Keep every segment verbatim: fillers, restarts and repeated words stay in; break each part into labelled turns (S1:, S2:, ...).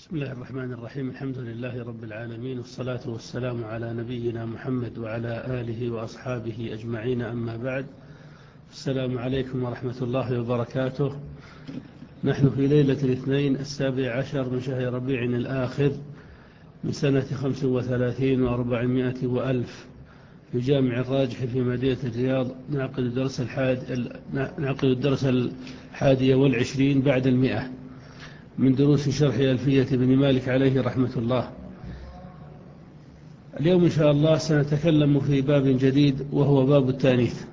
S1: بسم الله الرحمن الرحيم. الحمد لله رب العالمين، والصلاة والسلام على نبينا محمد وعلى آله وأصحابه أجمعين، أما بعد. السلام عليكم ورحمة الله وبركاته. نحن في ليلة الاثنين السابع عشر من شهر ربيع الآخر من سنة خمس وثلاثين وأربعمائة وألف في جامع الراجح في مدينة الرياض. نعقد الدرس الحاد نعقد الدرس الحادي والعشرين بعد المئة من دروس شرح ألفية بن مالك عليه رحمة الله. اليوم إن شاء الله سنتكلم في باب جديد، وهو باب التانيث.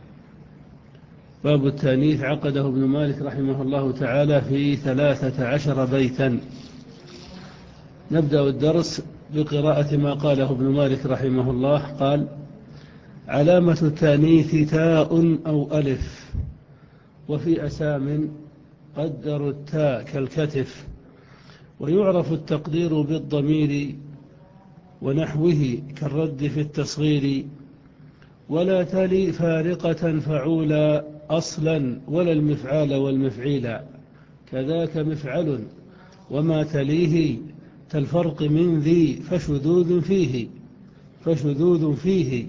S1: باب التانيث عقده ابن مالك رحمه الله تعالى في ثلاثة عشر بيتا. نبدأ الدرس بقراءة ما قاله ابن مالك رحمه الله. قال: علامة التانيث تاء أو ألف، وفي أسام قدروا التاء كالكتف، ويعرف التقدير بالضمير ونحوه كالرد في التصغير، ولا تلي فارقة فعولا أصلا ولا المفعال والمفعيلا، كذاك مفعل وما تليه كالفرق من ذي فشذوذ فيه فشذوذ فيه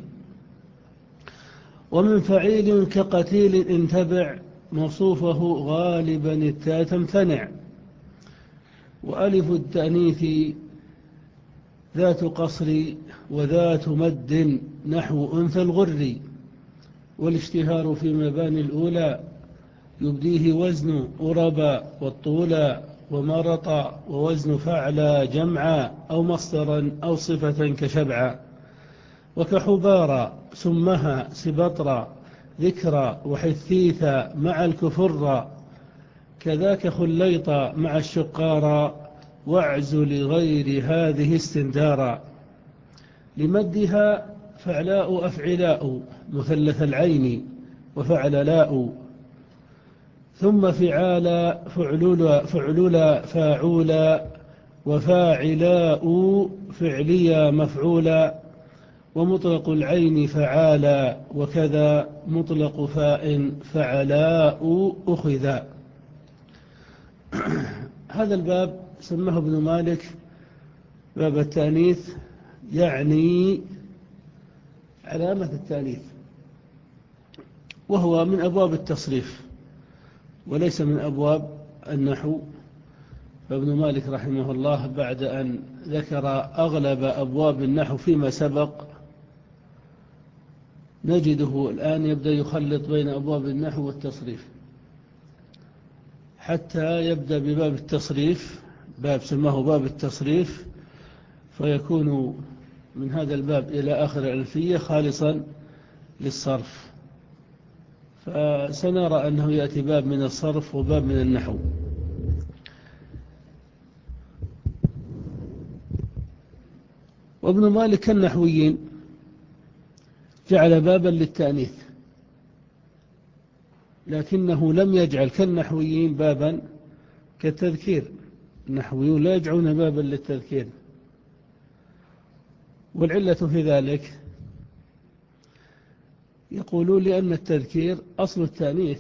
S1: ومن فعيل كقتيل إن تبع موصوفه غالبا التاء تمتنع. وألف التأنيث ذات قصر وذات مد نحو أنثى الغر، والاشتهار في مباني الأولى يبديه وزن أربا والطولا ومرطا، ووزن فعلا جمعا أو مصدرا أو صفة كشبعا، وكحبارا سمها سبطرا ذكرى وحثيثا مع الكفر، كذاك خليطا مع الشقارا، واعز لغير هذه استندارا. لمدها فعلاء أفعلاء مثلث العين وفعللاء، ثم فعالا فعلولا فعلولا فاعولا وفاعلاء فعليا مفعولا، ومطلق العين فعالا، وكذا مطلق فاء فعلاء أخذا. هذا الباب سماه ابن مالك باب التانيث، يعني علامة التانيث، وهو من أبواب التصريف وليس من أبواب النحو. فابن مالك رحمه الله بعد أن ذكر أغلب أبواب النحو فيما سبق، نجده الآن يبدأ يخلط بين أبواب النحو والتصريف، حتى يبدأ بباب التصريف، باب سماه باب التصريف، فيكون من هذا الباب إلى آخر الألفية خالصا للصرف. فسنرى أنه يأتي باب من الصرف وباب من النحو. وابن مالك كالنحويين جعل بابا للتأنيث، لكنه لم يجعل كالنحويين بابا كالتذكير. النحويون لا يجعلون بابا للتذكير، والعلة في ذلك يقولون لأن التذكير أصل التأنيث،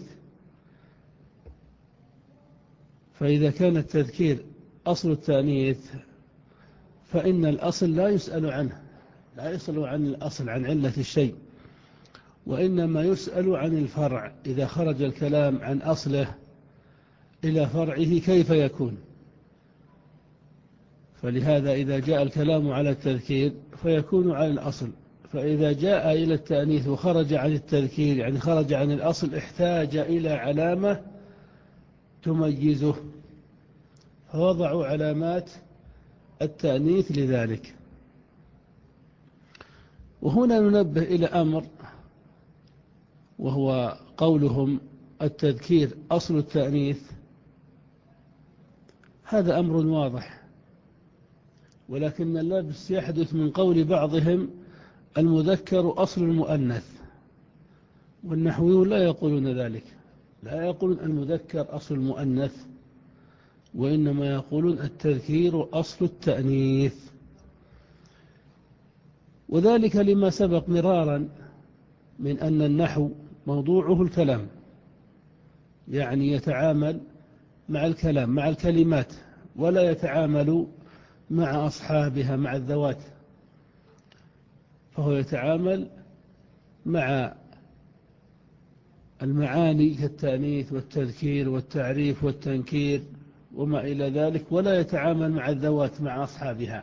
S1: فإذا كان التذكير أصل التأنيث فإن الأصل لا يسأل عنه، لا يسأل عن الأصل عن علة الشيء، وإنما يسأل عن الفرع. إذا خرج الكلام عن أصله إلى فرعه كيف يكون؟ فلهذا إذا جاء الكلام على التذكير فيكون على الأصل، فإذا جاء إلى التأنيث وخرج عن التذكير يعني خرج عن الأصل، احتاج إلى علامة تميزه، فوضعوا علامات التأنيث لذلك. وهنا ننبه إلى أمر، وهو قولهم التذكير أصل التأنيث. هذا أمر واضح، ولكن اللبس يحدث من قول بعضهم المذكر أصل المؤنث، والنحويون لا يقولون ذلك، لا يقولون المذكر أصل المؤنث، وإنما يقولون التذكير أصل التأنيث. وذلك لما سبق مرارا من أن النحو موضوعه الكلام، يعني يتعامل مع الكلام مع الكلمات ولا يتعامل مع أصحابها مع الذوات، فهو يتعامل مع المعاني كالتأنيث والتذكير والتعريف والتنكير وما إلى ذلك، ولا يتعامل مع الذوات مع أصحابها.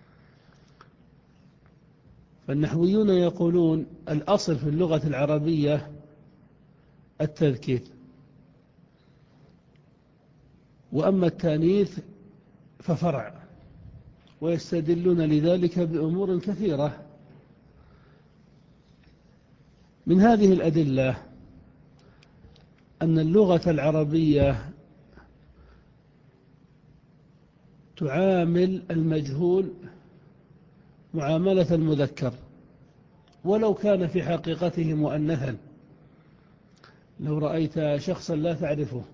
S1: فالنحويون يقولون الأصل في اللغة العربية التذكير، وأما التأنيث ففرع، ويستدلون لذلك بأمور كثيرة. من هذه الأدلة أن اللغة العربية تعامل المجهول معاملة المذكر ولو كان في حقيقته مؤنثا. لو رأيت شخصا لا تعرفه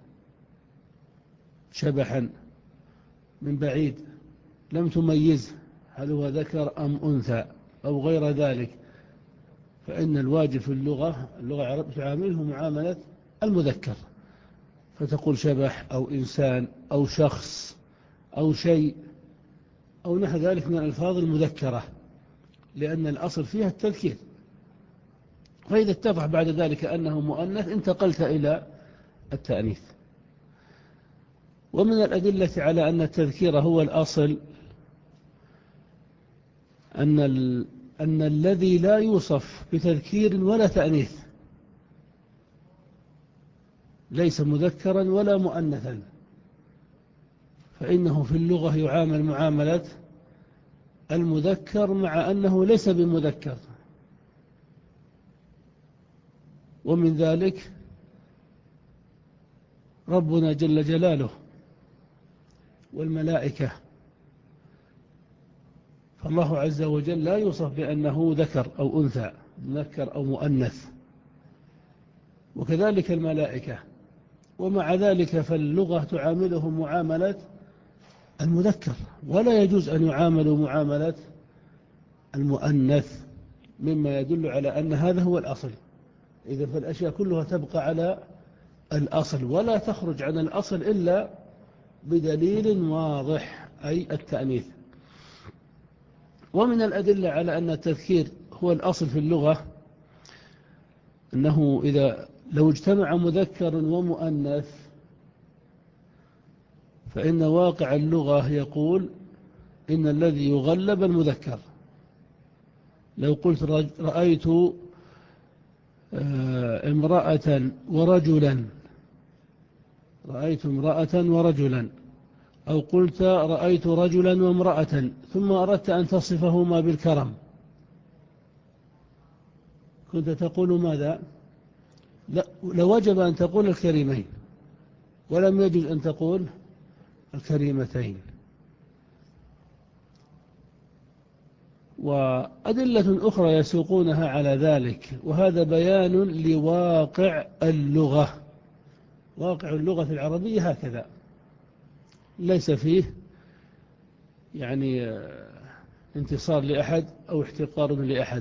S1: شبحا من بعيد لم تميزه هل هو ذكر أم أنثى أو غير ذلك، فإن الواجب في اللغة اللغة العربية تعامله معاملة المذكر، فتقول شبح أو إنسان أو شخص أو شيء أو نحو ذلك من الألفاظ المذكرة، لأن الأصل فيها التذكير. فإذا اتضح بعد ذلك أنه مؤنث انتقلت إلى التأنيث. ومن الأدلة على أن التذكير هو الأصل أن, ال... أن الذي لا يوصف بتذكير ولا تأنيث ليس مذكرا ولا مؤنثا، فإنه في اللغة يعامل معاملة المذكر مع أنه ليس بمذكر. ومن ذلك ربنا جل جلاله والملائكة، فالله عز وجل لا يوصف بأنه ذكر أو أنثى مذكر أو مؤنث، وكذلك الملائكة، ومع ذلك فاللغة تعامله معاملة المذكر، ولا يجوز أن يعاملوا معاملة المؤنث، مما يدل على أن هذا هو الأصل. إذا فالأشياء كلها تبقى على الأصل ولا تخرج عن الأصل إلا بدليل واضح، أي التأنيث. ومن الأدلة على أن التذكير هو الأصل في اللغة أنه إذا لو اجتمع مذكر ومؤنث فإن واقع اللغة يقول إن الذي يغلب المذكر. لو قلت رأيت امرأة ورجلا، رأيت امرأة ورجلا، أو قلت رأيت رجلا وامرأة، ثم أردت أن تصفهما بالكرم، كنت تقول ماذا؟ لا، لوجب أن تقول الكريمين، ولم يجوز أن تقول الكريمتين. وأدلة أخرى يسوقونها على ذلك، وهذا بيان لواقع اللغة. واقع اللغة العربية هكذا، ليس فيه يعني انتصار لأحد أو احتقار لأحد.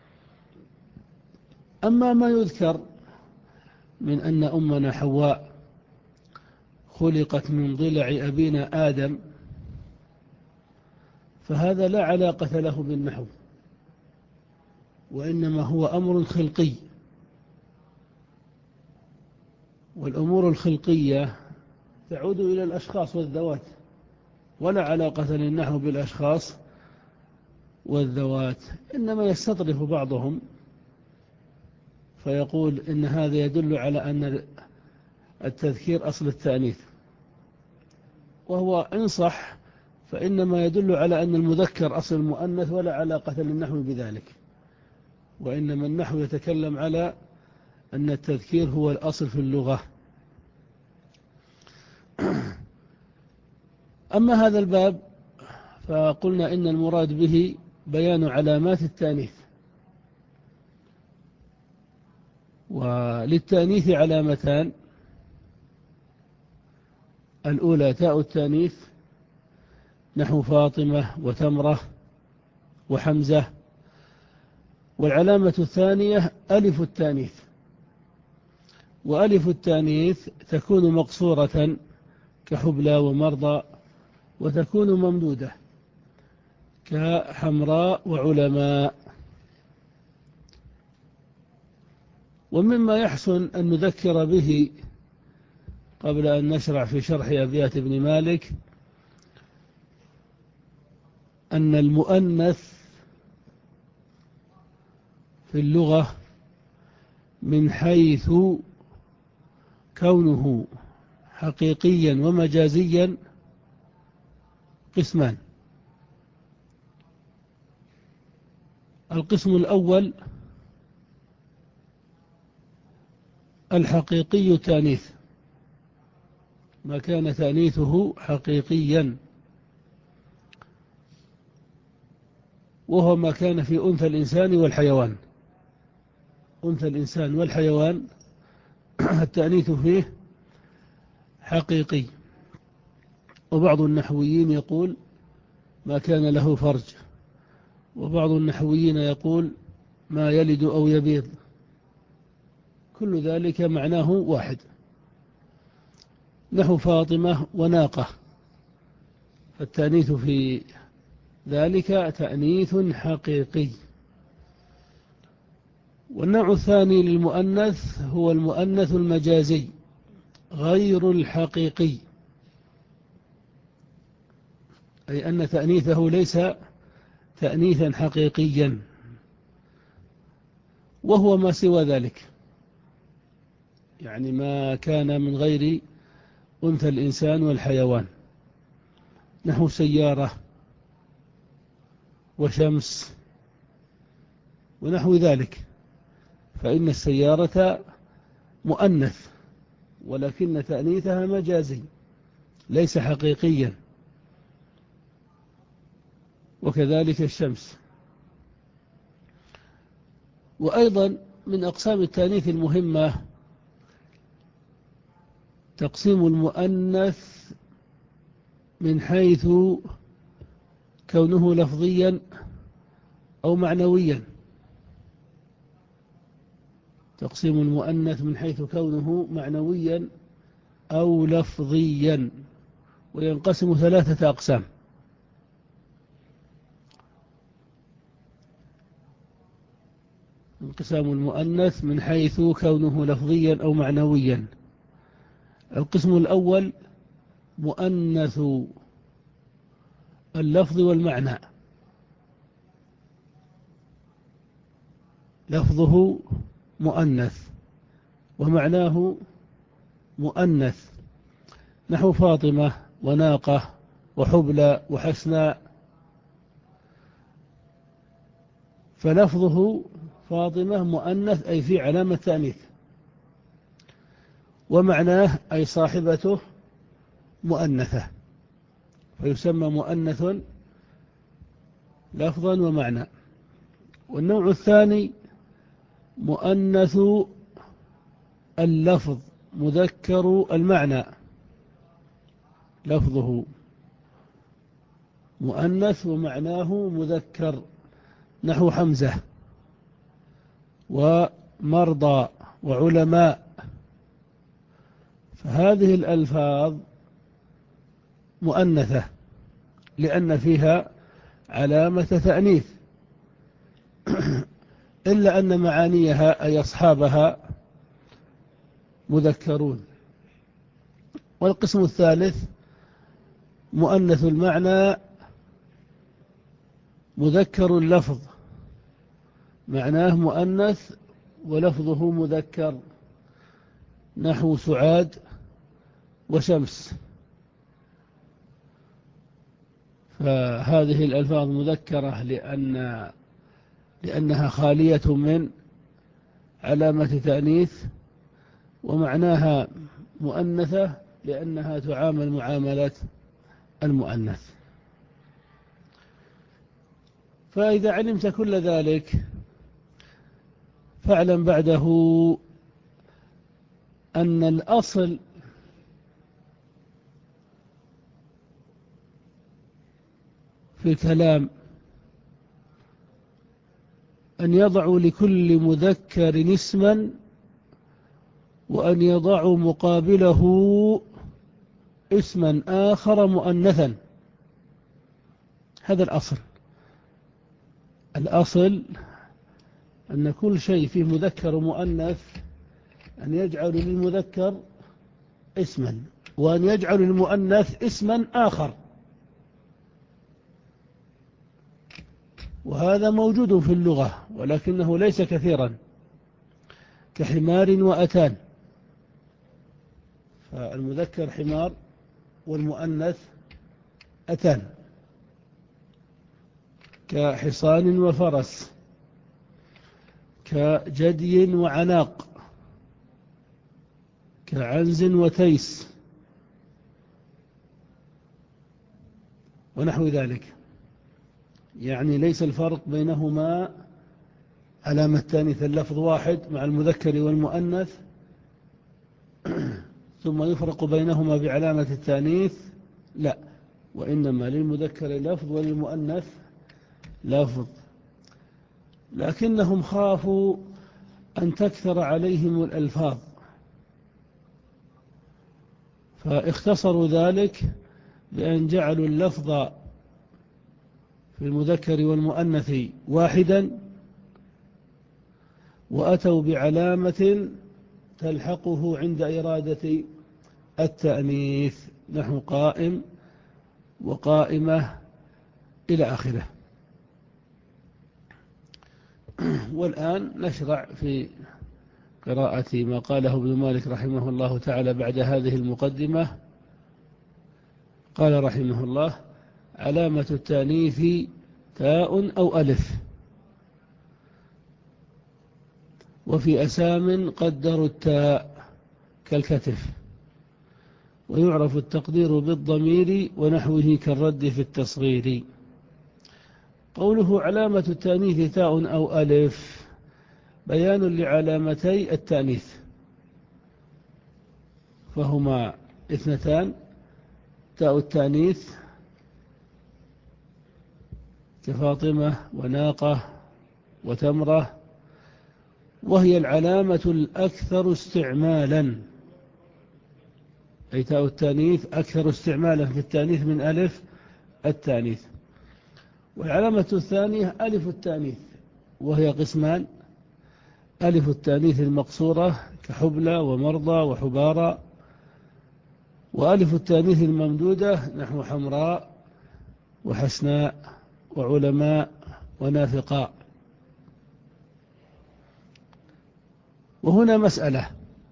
S1: أما ما يذكر من أن أمنا حواء خلقت من ضلع أبينا آدم، فهذا لا علاقة له بالنحو، وإنما هو أمر خلقي، والأمور الخلقية تعود إلى الأشخاص والذوات، ولا علاقة للنحو بالأشخاص والذوات. إنما يستطرف بعضهم فيقول إن هذا يدل على أن التذكير أصل التأنيث، وهو إن صح فإنما يدل على أن المذكر أصل المؤنث، ولا علاقة للنحو بذلك، وإنما النحو يتكلم على أن التذكير هو الأصل في اللغة. أما هذا الباب فقلنا إن المراد به بيان علامات التأنيث، وللتأنيث علامتان: الأولى تاء التأنيث نحو فاطمة وتمرة وحمزة، والعلامة الثانية ألف التأنيث، وألف التأنيث تكون مقصورة كحبلى ومرضى وتكون ممدودة كحمراء وعلماء. ومما يحسن أن نذكر به قبل أن نشرع في شرح أبيات ابن مالك أن المؤنث في اللغة من حيث كونه حقيقيا ومجازيا قسمان. القسم الأول الحقيقي تانيث، ما كان تانيثه حقيقيا، وهو ما كان في أنثى الإنسان والحيوان. أنثى الإنسان والحيوان التأنيث فيه حقيقي. وبعض النحويين يقول ما كان له فرج، وبعض النحويين يقول ما يلد أو يبيض، كل ذلك معناه واحد. نحو فاطمة وناقة، فالتأنيث في ذلك تأنيث حقيقي. والنوع الثاني للمؤنث هو المؤنث المجازي غير الحقيقي، أي أن تأنيثه ليس تأنيثا حقيقيا، وهو ما سوى ذلك، يعني ما كان من غير أنثى الإنسان والحيوان، نحو سيارة وشمس ونحو ذلك، فإن السيارة مؤنث ولكن تأنيثها مجازي ليس حقيقيا، وكذلك الشمس. وأيضا من أقسام التأنيث المهمة تقسيم المؤنث من حيث كونه لفظيا أو معنويا. تقسيم المؤنث من حيث كونه معنويا أو لفظيا، وينقسم ثلاثة أقسام. انقسام المؤنث من حيث كونه لفظيا أو معنويا. القسم الأول مؤنث اللفظ والمعنى، لفظه مؤنث ومعناه مؤنث، نحو فاطمة وناقة وحبلى وحسناء، فلفظه فاطمة مؤنث أي في علامة تأنيث، ومعناه أي صاحبته مؤنثة، فيسمى مؤنث لفظا ومعنى. والنوع الثاني مؤنث اللفظ مذكر المعنى، لفظه مؤنث ومعناه مذكر، نحو حمزة ومرضى وعلماء، فهذه الألفاظ مؤنثة لأن فيها علامة تأنيث، إلا أن معانيها أي أصحابها مذكرون. والقسم الثالث مؤنث المعنى مذكر اللفظ، معناه مؤنث ولفظه مذكر، نحو سعاد وشمس، فهذه الألفاظ مذكرة لأن لأنها خالية من علامة تأنيث، ومعناها مؤنثة لأنها تعامل معاملة المؤنث. فإذا علمت كل ذلك فاعلم بعده أن الأصل في الكلام أن يضعوا لكل مذكر اسما، وأن يضعوا مقابله اسما آخر مؤنثا، هذا الأصل. الأصل أن كل شيء فيه مذكر ومؤنث أن يجعل للمذكر اسما وأن يجعل للمؤنث اسما آخر، وهذا موجود في اللغة ولكنه ليس كثيرا، كحمار وأتان، فالمذكر حمار والمؤنث أتان، كحصان وفرس، كجدي وعناق، كعنز وتيس ونحو ذلك. يعني ليس الفرق بينهما علامة تانيث، اللفظ واحد مع المذكر والمؤنث ثم يفرق بينهما بعلامة التانيث، لا، وإنما للمذكر لفظ وللمؤنث لفظ. لكنهم خافوا أن تكثر عليهم الألفاظ فاختصروا ذلك بأن جعلوا اللفظ في المذكر والمؤنث واحدا، وأتوا بعلامة تلحقه عند إرادة التأنيث، نحو قائم وقائمة إلى آخره. والآن نشرع في قراءة ما قاله ابن مالك رحمه الله تعالى بعد هذه المقدمة. قال رحمه الله: علامة التأنيث تاء أو ألف، وفي أسام قدروا التاء كالكتف، ويعرف التقدير بالضمير ونحوه كالرد في التصغير. قوله علامة التأنيث تاء أو ألف بيان لعلامتي التأنيث، فهما اثنتان: تاء التأنيث كفاطمة وناقة وتمرة، وهي العلامة الأكثر استعمالا، أي تاء التأنيث أكثر استعمالا في التأنيث من ألف التأنيث. والعلامة الثانية ألف التأنيث، وهي قسمان: ألف التأنيث المقصورة كحبلى ومرضى وحبارى، وألف التأنيث الممدودة نحو حمراء وحسناء وعلماء ونافقاء. وهنا مسألة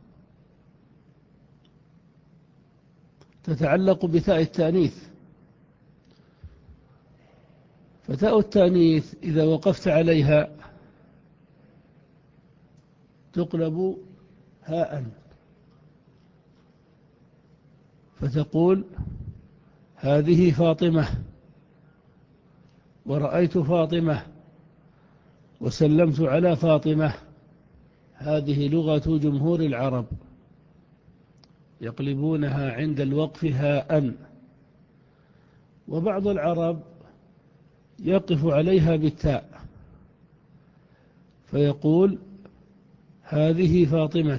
S1: تتعلق بتاء التأنيث، فتاء التأنيث إذا وقفت عليها تقلب هاء، فتقول: هذه فاطمة، ورأيت فاطمة، وسلمت على فاطمة. هذه لغة جمهور العرب، يقلبونها عند الوقف هاء. وبعض العرب يقف عليها بالتاء فيقول: هذه فاطمة،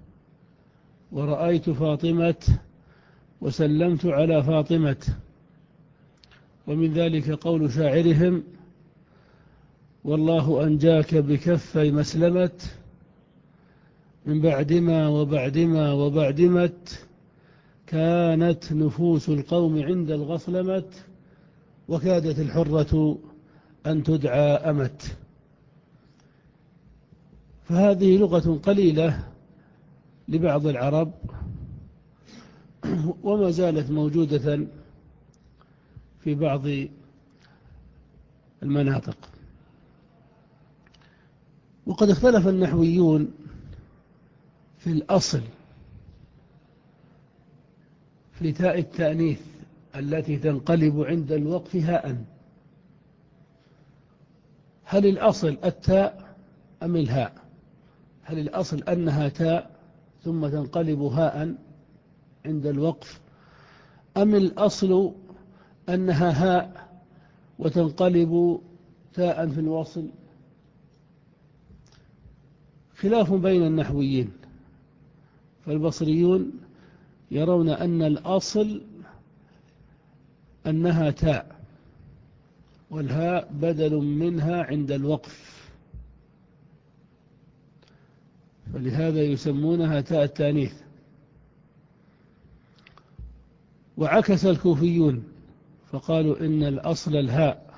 S1: ورأيت فاطمة، وسلمت على فاطمة. ومن ذلك قول شاعرهم: والله أنجاك بكفي مسلمة، من بعدما وبعدما وبعدمت، كانت نفوس القوم عند الغصلمة، وكادت الحرة أن تدعى أمت. فهذه لغة قليلة لبعض العرب، وما زالت موجودة في بعض المناطق. وقد اختلف النحويون في الأصل في تاء التأنيث التي تنقلب عند الوقف هاء، هل الأصل التاء أم الهاء؟ هل الأصل أنها تاء ثم تنقلب هاء عند الوقف، أم الأصل أنها هاء وتنقلب تاء في الوصل؟ خلاف بين النحويين، فالبصريون يرون أن الأصل أنها تاء، والهاء بدل منها عند الوقف، فلهذا يسمونها تاء التانيث. وعكس الكوفيون فقالوا إن الأصل الهاء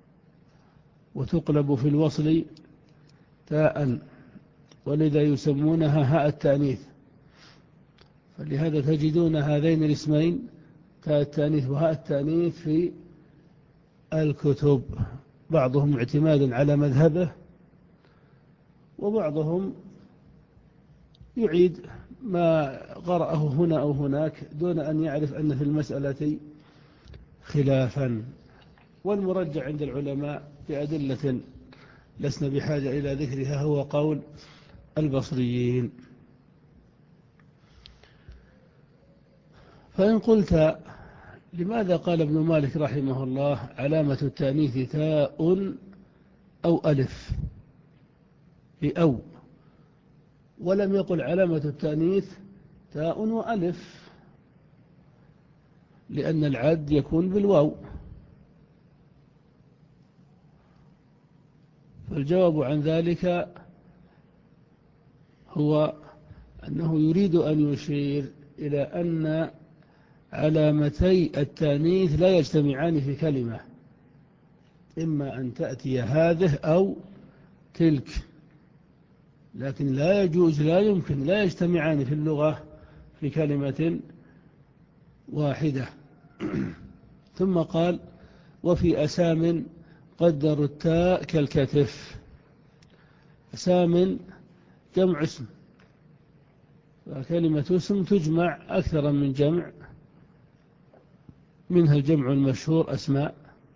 S1: وتقلب في الوصل تاء، ولذا يسمونها هاء التانيث. فلهذا تجدون هذين الاسمين تاء التانيث وهاء التانيث في الكتب، بعضهم اعتمادا على مذهبه، وبعضهم يعيد ما قرأه هنا أو هناك دون أن يعرف أن في المسألة خلافا. والمرجع عند العلماء بأدلة لسنا بحاجة إلى ذكرها هو قول البصريين. فإن قلت لماذا قال ابن مالك رحمه الله علامة التأنيث تاء أو ألف أو، ولم يقل علامة التأنيث تاء وألف؟ لأن العد يكون بالواو. فالجواب عن ذلك هو أنه يريد أن يشير إلى أن علامتي التأنيث لا يجتمعان في كلمة، إما أن تأتي هذه أو تلك، لكن لا يجوز لا يمكن لا يجتمعان في اللغة في كلمة واحدة. ثم قال وفي أسام قدروا التاء كالكتف. أسام جمع اسم، وكلمة اسم تجمع أكثر من جمع، منها الجمع المشهور أسماء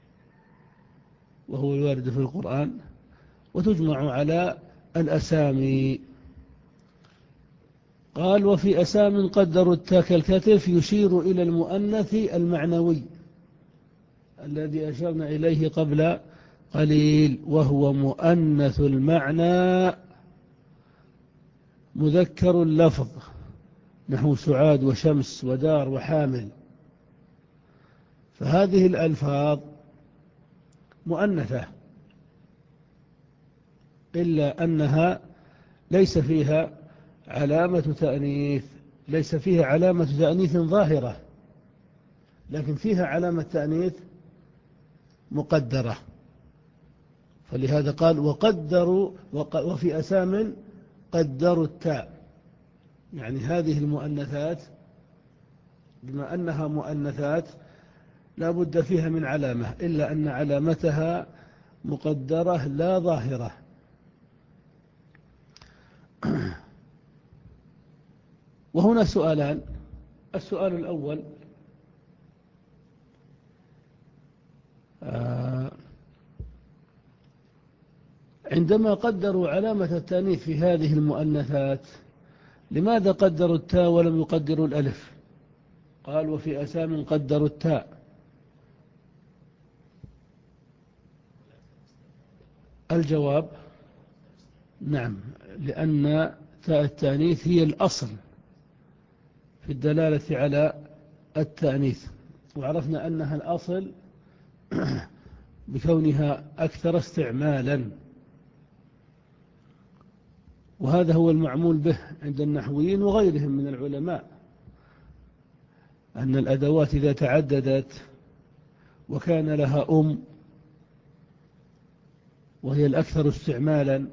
S1: وهو الوارد في القرآن، وتجمع على الأسامي. قال وفي أسام قدروا التاء كالكتف يشير إلى المؤنث المعنوي الذي أشرنا إليه قبل قليل، وهو مؤنث المعنى مذكر اللفظ، نحو سعاد وشمس ودار وحامل. فهذه الألفاظ مؤنثة، إلا أنها ليس فيها علامة تأنيث، ليس فيها علامة تأنيث ظاهرة، لكن فيها علامة تأنيث مقدرة. فلهذا قال وقدروا وفي أسام قدروا التاء، يعني هذه المؤنثات بما أنها مؤنثات لا بد فيها من علامة، إلا أن علامتها مقدرة لا ظاهرة. وهنا سؤالان. السؤال الأول عندما قدروا علامة التأنيث في هذه المؤنثات لماذا قدروا التاء ولم يقدروا الألف؟ قال وفي أسام قدروا التاء. الجواب نعم، لأن تاء التأنيث هي الأصل في الدلالة على التأنيث، وعرفنا أنها الأصل بكونها أكثر استعمالا، وهذا هو المعمول به عند النحويين وغيرهم من العلماء، أن الأدوات إذا تعددت وكان لها أم وهي الأكثر استعمالا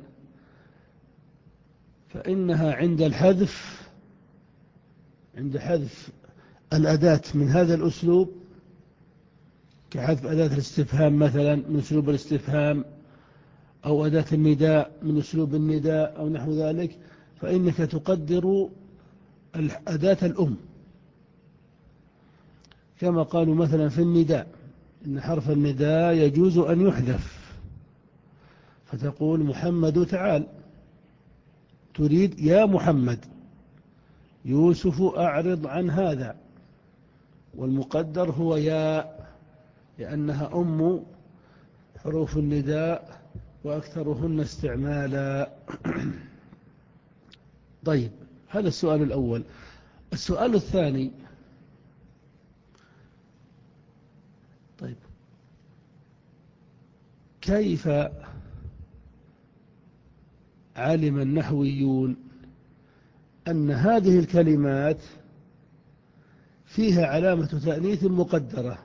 S1: فإنها عند الحذف عند حذف الأداة من هذا الأسلوب، كحذف أداة الاستفهام مثلا من أسلوب الاستفهام، أو أداة النداء من أسلوب النداء أو نحو ذلك، فإنك تقدر أداة الأم، كما قالوا مثلا في النداء إن حرف النداء يجوز أن يحذف، فتقول محمد تعال، تريد يا محمد، يوسف أعرض عن هذا، والمقدر هو يا، لأنها أم حروف النداء وأكثرهن استعمالا. طيب، هذا السؤال الأول. السؤال الثاني، طيب كيف علم النحويون أن هذه الكلمات فيها علامة تأنيث مقدرة؟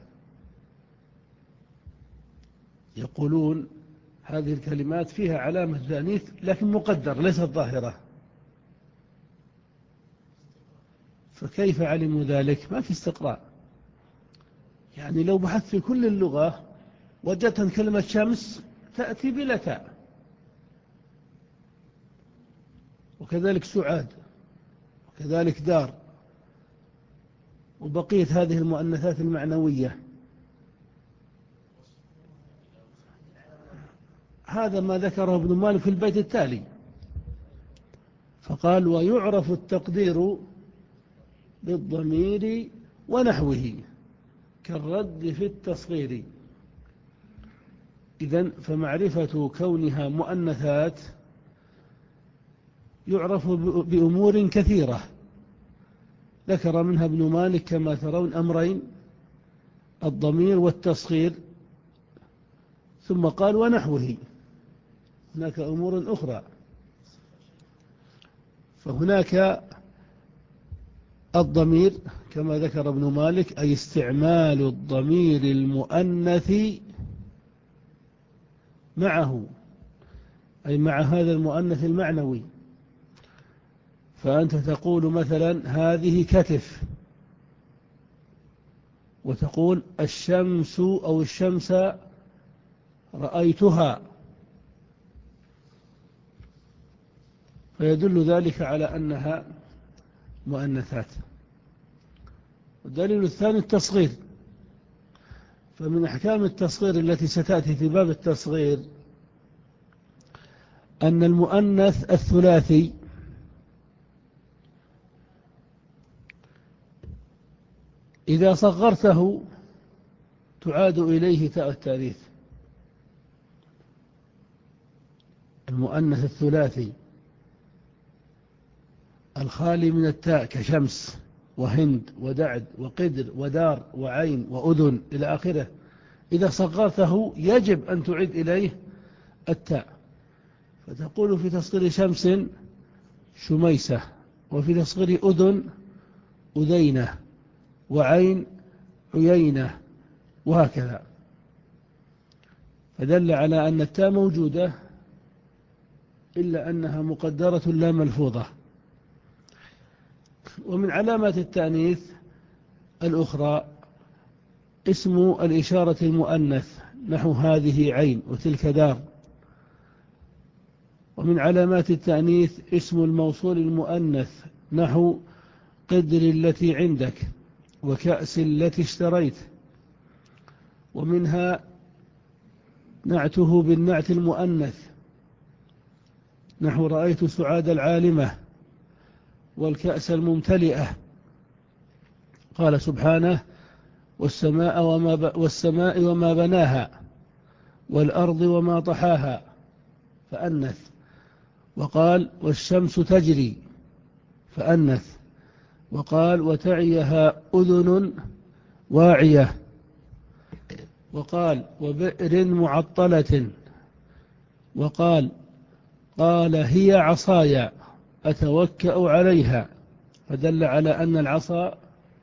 S1: يقولون هذه الكلمات فيها علامة تأنيث لكن مقدر ليست ظاهرة، فكيف علموا ذلك؟ ما في استقراء. يعني لو بحثت في كل اللغة وجدت أن كلمة شمس تأتي بلا تاء، وكذلك سعاد، وكذلك دار، وبقية هذه المؤنثات المعنوية. هذا ما ذكره ابن مالك في البيت التالي، فقال: ويعرف التقدير بالضمير ونحوه كالرد في التصغير. إذن فمعرفة كونها مؤنثات يعرف بأمور كثيرة، ذكر منها ابن مالك كما ترون أمرين: الضمير والتصغير، ثم قال ونحوه، هناك أمور أخرى. فهناك الضمير كما ذكر ابن مالك، أي استعمال الضمير المؤنث معه، أي مع هذا المؤنث المعنوي. فأنت تقول مثلا هذه كتف، وتقول الشمس أو الشمس رأيتها، فيدل ذلك على أنها مؤنثات. والدليل الثاني التصغير، فمن أحكام التصغير التي ستأتي في باب التصغير أن المؤنث الثلاثي إذا صغرته تعاد إليه تاء التأنيث. المؤنث الثلاثي الخالي من التاء كشمس وهند ودعد وقدر ودار وعين وأذن إلى آخره، إذا صغرته يجب أن تعيد إليه التاء، فتقول في تصغير شمس شميسة، وفي تصغير أذن أذينة، وعين عيينة، وهكذا. فدل على أن التاء موجودة إلا أنها مقدرة لا ملفوظة. ومن علامات التأنيث الأخرى اسم الإشارة المؤنث، نحو هذه عين وتلك دار. ومن علامات التأنيث اسم الموصول المؤنث، نحو قدر التي عندك وكأس التي اشتريت. ومنها نعته بالنعت المؤنث، نحو رأيت سعاد العالمة والكأس الممتلئة. قال سبحانه: والسماء وما, ب... والسماء وما بناها والأرض وما طحاها، فأنث. وقال: والشمس تجري، فأنث. وقال: وتعيها أذن واعية. وقال: وبئر معطلة. وقال: قال هي عصاي أتوكأ عليها، فدل على أن العصا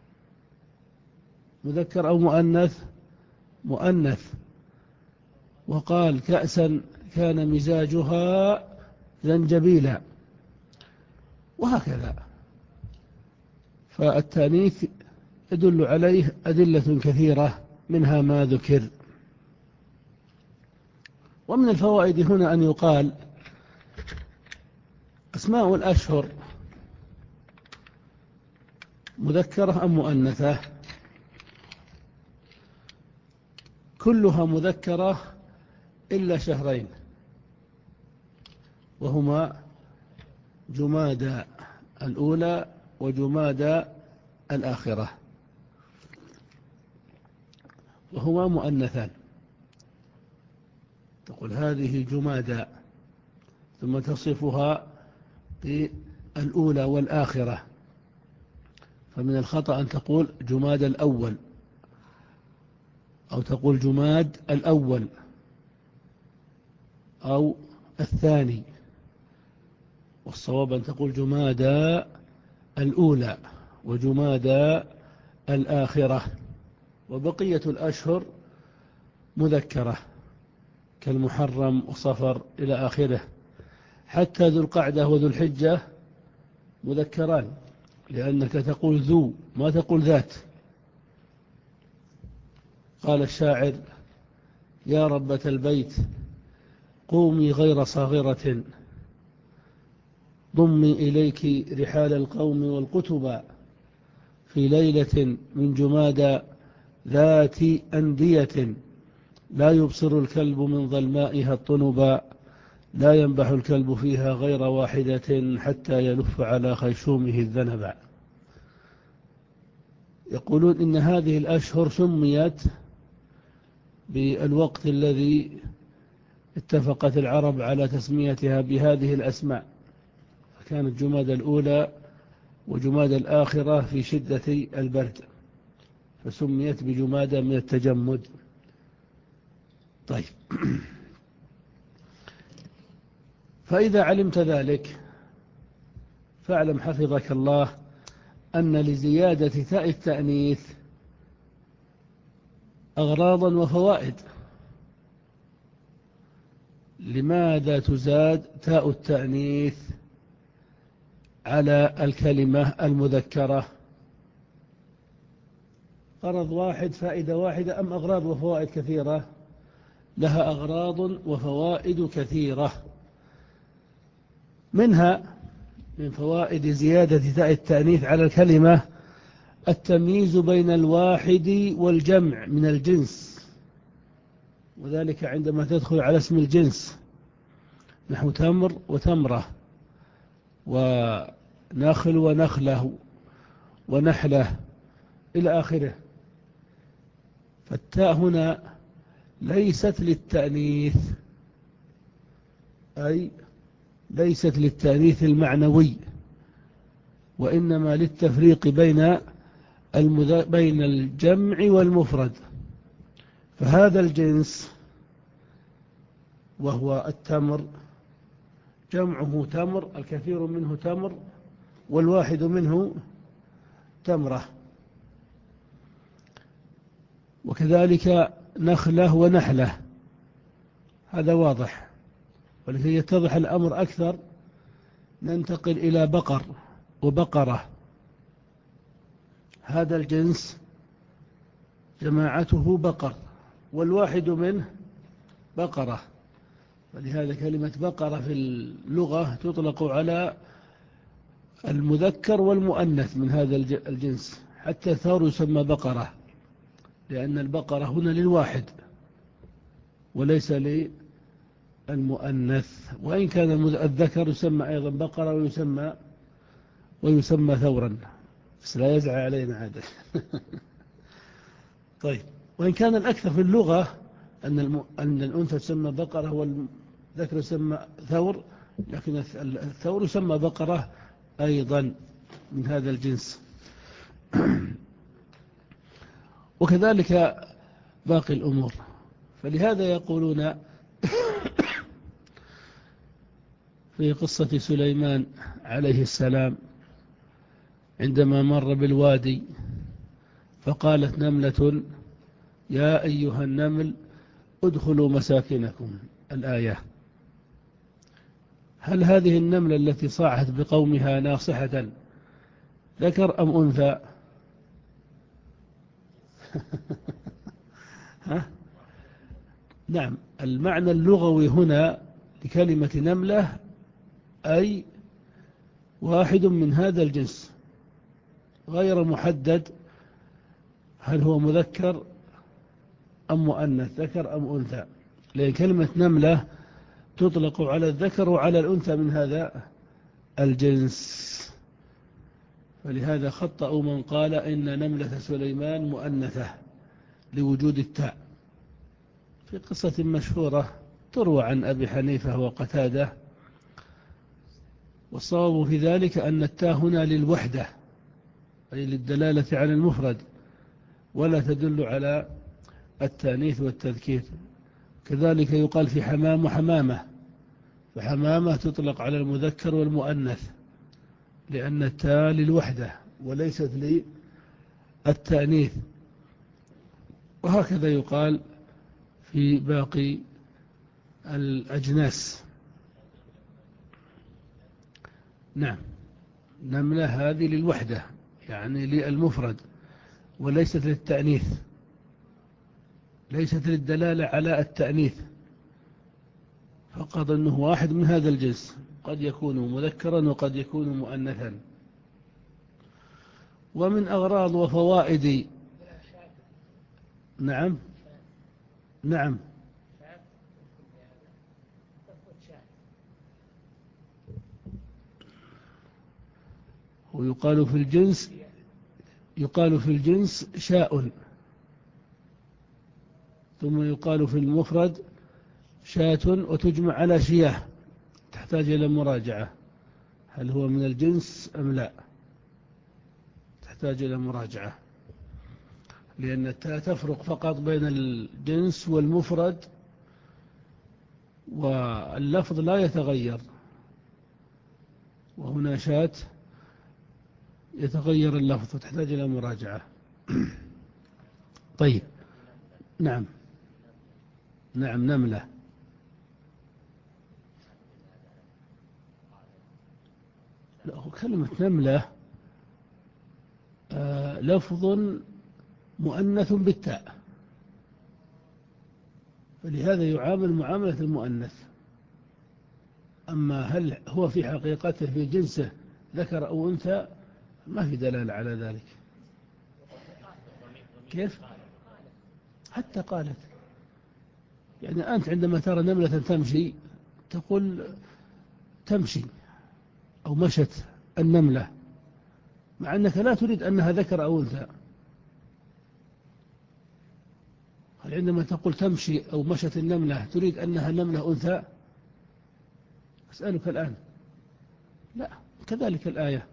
S1: مذكر أو مؤنث؟ مؤنث. وقال: كأسا كان مزاجها زنجبيلا، وهكذا. فالتأنيث يدل عليه أدلة كثيرة، منها ما ذكر. ومن الفوائد هنا أن يقال: أسماء الأشهر مذكرة أم مؤنثة؟ كلها مذكرة إلا شهرين، وهما جمادى الأولى وجمادى الآخرة، وهما مؤنثان. تقول هذه جمادى، ثم تصفها بالأولى والآخرة. فمن الخطأ أن تقول جماد الأول، أو تقول جماد الأول، أو الثاني، والصواب أن تقول جمادى الأولى وجمادى الآخرة. وبقية الأشهر مذكرة كالمحرم وصفر إلى آخره، حتى ذو القعدة وذو الحجة مذكران، لأنك تقول ذو ما تقول ذات. قال الشاعر: يا ربة البيت قومي غير صاغرة، ضمي إليك رحال القوم والقتبا، في ليلة من جمادى ذات أندية، لا يبصر الكلب من ظلمائها الطنبا، لا ينبح الكلب فيها غير واحدة، حتى يلف على خيشومه الذنبا. يقولون إن هذه الأشهر سميت بالوقت الذي اتفقت العرب على تسميتها بهذه الأسماء، فكانت جمادى الأولى وجمادى الآخرة في شدة البرد، فسميت بجمادى من التجمد. طيب، فإذا علمت ذلك فاعلم حفظك الله أن لزيادة تاء التأنيث أغراضا وفوائد. لماذا تزاد تاء التأنيث على الكلمة المذكرة؟ غرض واحد، فائدة واحدة، أم أغراض وفوائد كثيرة؟ لها أغراض وفوائد كثيرة. منها من فوائد زيادة تاء التأنيث على الكلمة التمييز بين الواحد والجمع من الجنس، وذلك عندما تدخل على اسم الجنس، نحو تمر وتمرة ونخل ونخله ونحله إلى آخره. فالتاء هنا ليست للتأنيث، أي ليست للتأنيث المعنوي، وإنما للتفريق بين المذ... بين الجمع والمفرد. فهذا الجنس وهو التمر جمعه تمر، الكثير منه تمر، والواحد منه تمرة. وكذلك نخله ونحله، هذا واضح. ولكي يتضح الأمر أكثر ننتقل إلى بقر وبقرة. هذا الجنس جماعته بقر، والواحد منه بقرة، ولهذا كلمة بقرة في اللغة تطلق على المذكر والمؤنث من هذا الجنس. حتى الثور يسمى بقرة، لأن البقرة هنا للواحد وليس للمؤنث، وإن كان الذكر يسمى أيضا بقرة ويسمى ويسمى ثورا، بس لا يزعى علينا عادة. طيب، وإن كان الأكثر في اللغة أن الم... أن الأنثى تسمى بقرة والذكر يسمى ثور، لكن الثور يسمى بقرة أيضا من هذا الجنس. وكذلك باقي الأمور. فلهذا يقولون في قصة سليمان عليه السلام عندما مر بالوادي فقالت نملة يا أيها النمل ادخلوا مساكنكم، الآية. هل هذه النملة التي صاحت بقومها ناصحة ذكر أم أنثى؟ ها؟ نعم، المعنى اللغوي هنا لكلمة نملة أي واحد من هذا الجنس، غير محدد هل هو مذكر أم مؤنث، ذكر أم أنثى، لأن كلمة نملة تطلق على الذكر وعلى الأنثى من هذا الجنس. فلهذا خطأوا من قال إن نملة سليمان مؤنثة لوجود التاء، في قصة مشهورة تروى عن أبي حنيفة وقتادة، والصواب في ذلك أن التاء هنا للوحدة، أي للدلالة على المفرد، ولا تدل على التأنيث والتذكير. كذلك يقال في حمام وحمامة، فحمامة تطلق على المذكر والمؤنث لأن التاء للوحدة وليست للتأنيث، وهكذا يقال في باقي الأجناس. نعم، نملة هذه للوحدة يعني للمفرد وليست للتأنيث، ليست للدلالة على التأنيث، فقط أنه واحد من هذا الجنس، قد يكون مذكرا وقد يكون مؤنثا. ومن أغراض وفوائد. نعم نعم ويقال في الجنس يقال في الجنس شاء، ثم يقال في المفرد شاة، وتجمع على شياه، تحتاج إلى مراجعة، هل هو من الجنس أم لا، تحتاج إلى مراجعة، لأن التاء تفرق فقط بين الجنس والمفرد، واللفظ لا يتغير، وهنا شاة يتغير اللفظ، وتحتاج إلى مراجعة. طيب. نعم نعم نملة. كلمة نملة آه لفظ مؤنث بالتاء، فلهذا يعامل معاملة المؤنث. أما هل هو في حقيقته في جنسه ذكر أو أنثى ما في دلالة على ذلك. كيف؟ حتى قالت، يعني أنت عندما ترى نملة تمشي تقول تمشي أو مشت النملة، مع أنك لا تريد أنها ذكر أو أنثى. هل عندما تقول تمشي أو مشت النملة تريد أنها نملة أنثى؟ أسألك الآن. لا، كذلك الآية.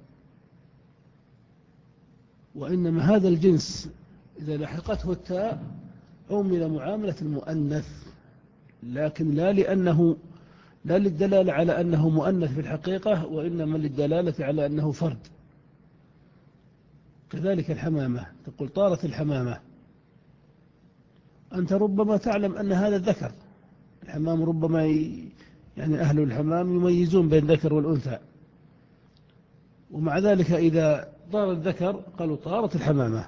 S1: وإنما هذا الجنس إذا لحقته التاء عُمل معاملة المؤنث، لكن لا لأنه لا للدلالة على أنه مؤنث في الحقيقة، وإنما للدلالة على أنه فرد. كذلك الحمامة، تقول طارت الحمامة، أنت ربما تعلم أن هذا الذكر، الحمام ربما ي... يعني أهل الحمام يميزون بين الذكر والأنثى، ومع ذلك إذا طار الذكر قالوا طارت الحمامة،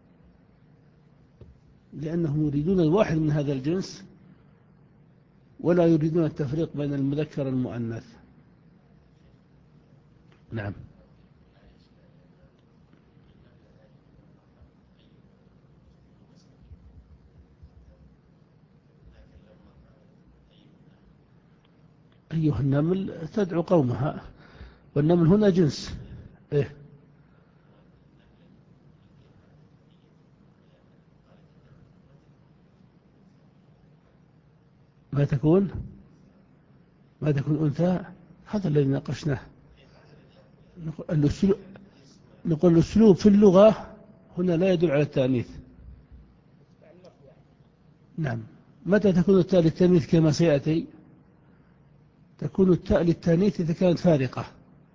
S1: لأنهم يريدون الواحد من هذا الجنس ولا يريدون التفريق بين المذكر والمؤنث. نعم. أيها النمل تدعو قومها، والنمل هنا جنس. إيه؟ ما تكون ما تكون أنثى، هذا الذي ناقشناه. نقول الأسلوب في اللغة هنا لا يدل على التأنيث. نعم. متى تكون التاء للتأنيث كما سيأتي؟ تكون التاء للتأنيث إذا كانت فارقة،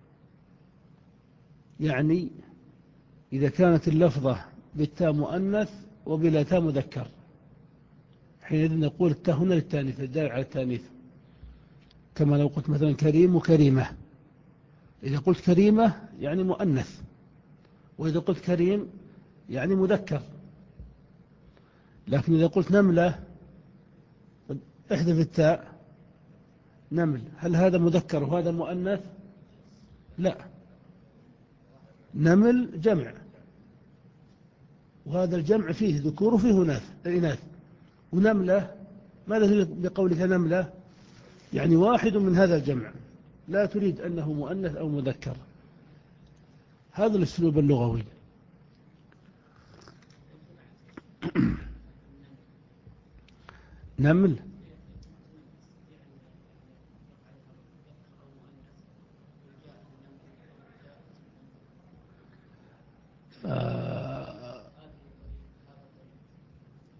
S1: يعني إذا كانت اللفظة بالتاء مؤنث وبلا تاء مذكر، حينئذ نقول التاء هنا للتأنيث، الدال على التأنيث، كما لو قلت مثلا كريم وكريمة. إذا قلت كريمة يعني مؤنث، وإذا قلت كريم يعني مذكر. لكن إذا قلت نملة احذف التاء، نمل، هل هذا مذكر وهذا مؤنث؟ لا، نمل جمع، وهذا الجمع فيه ذكور وفيه إناث. ونملة ماذا بقولك نملة؟ يعني واحد من هذا الجمع، لا تريد أنه مؤنث أو مذكر. هذا الأسلوب اللغوي. نمل آه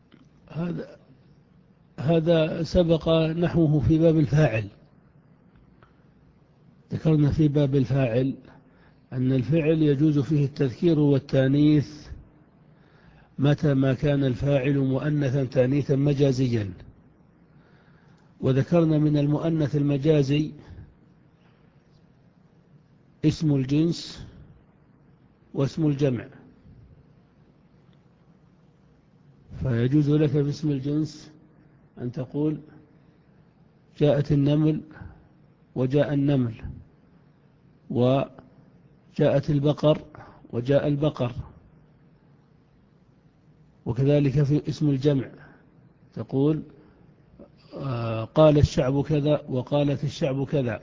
S1: هذا هذا سبق نحوه في باب الفاعل، ذكرنا في باب الفاعل أن الفعل يجوز فيه التذكير والتانيث متى ما كان الفاعل مؤنثا تانيثا مجازيا. وذكرنا من المؤنث المجازي اسم الجنس واسم الجمع. فيجوز لك في اسم الجنس أن تقول جاءت النمل وجاء النمل، وجاءت البقر وجاء البقر. وكذلك في اسم الجمع تقول قال الشعب كذا وقالت الشعب كذا،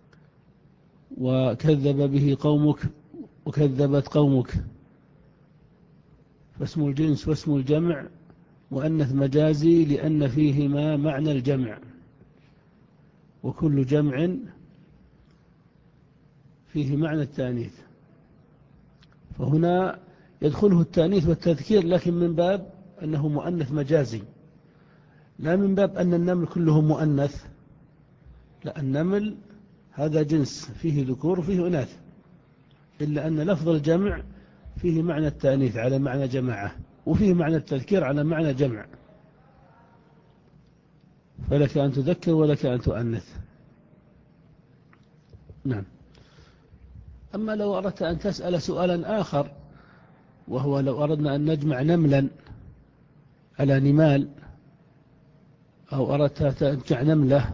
S1: وكذب به قومك وكذبت قومك. فاسم الجنس واسم الجمع مؤنث مجازي لأن فيهما معنى الجمع، وكل جمع فيه معنى التانيث. فهنا يدخله التانيث والتذكير، لكن من باب أنه مؤنث مجازي، لا من باب أن النمل كله مؤنث. لا، النمل هذا جنس فيه ذكور وفيه إناث، إلا أن لفظ الجمع فيه معنى التانيث على معنى جماعة، وفيه معنى التذكير على معنى جمع. فلك أن تذكر ولك أن تؤنث. نعم. أما لو أردت أن تسأل سؤالا آخر، وهو لو أردنا أن نجمع نملا على نمال، أو أردت أن تجمع نملة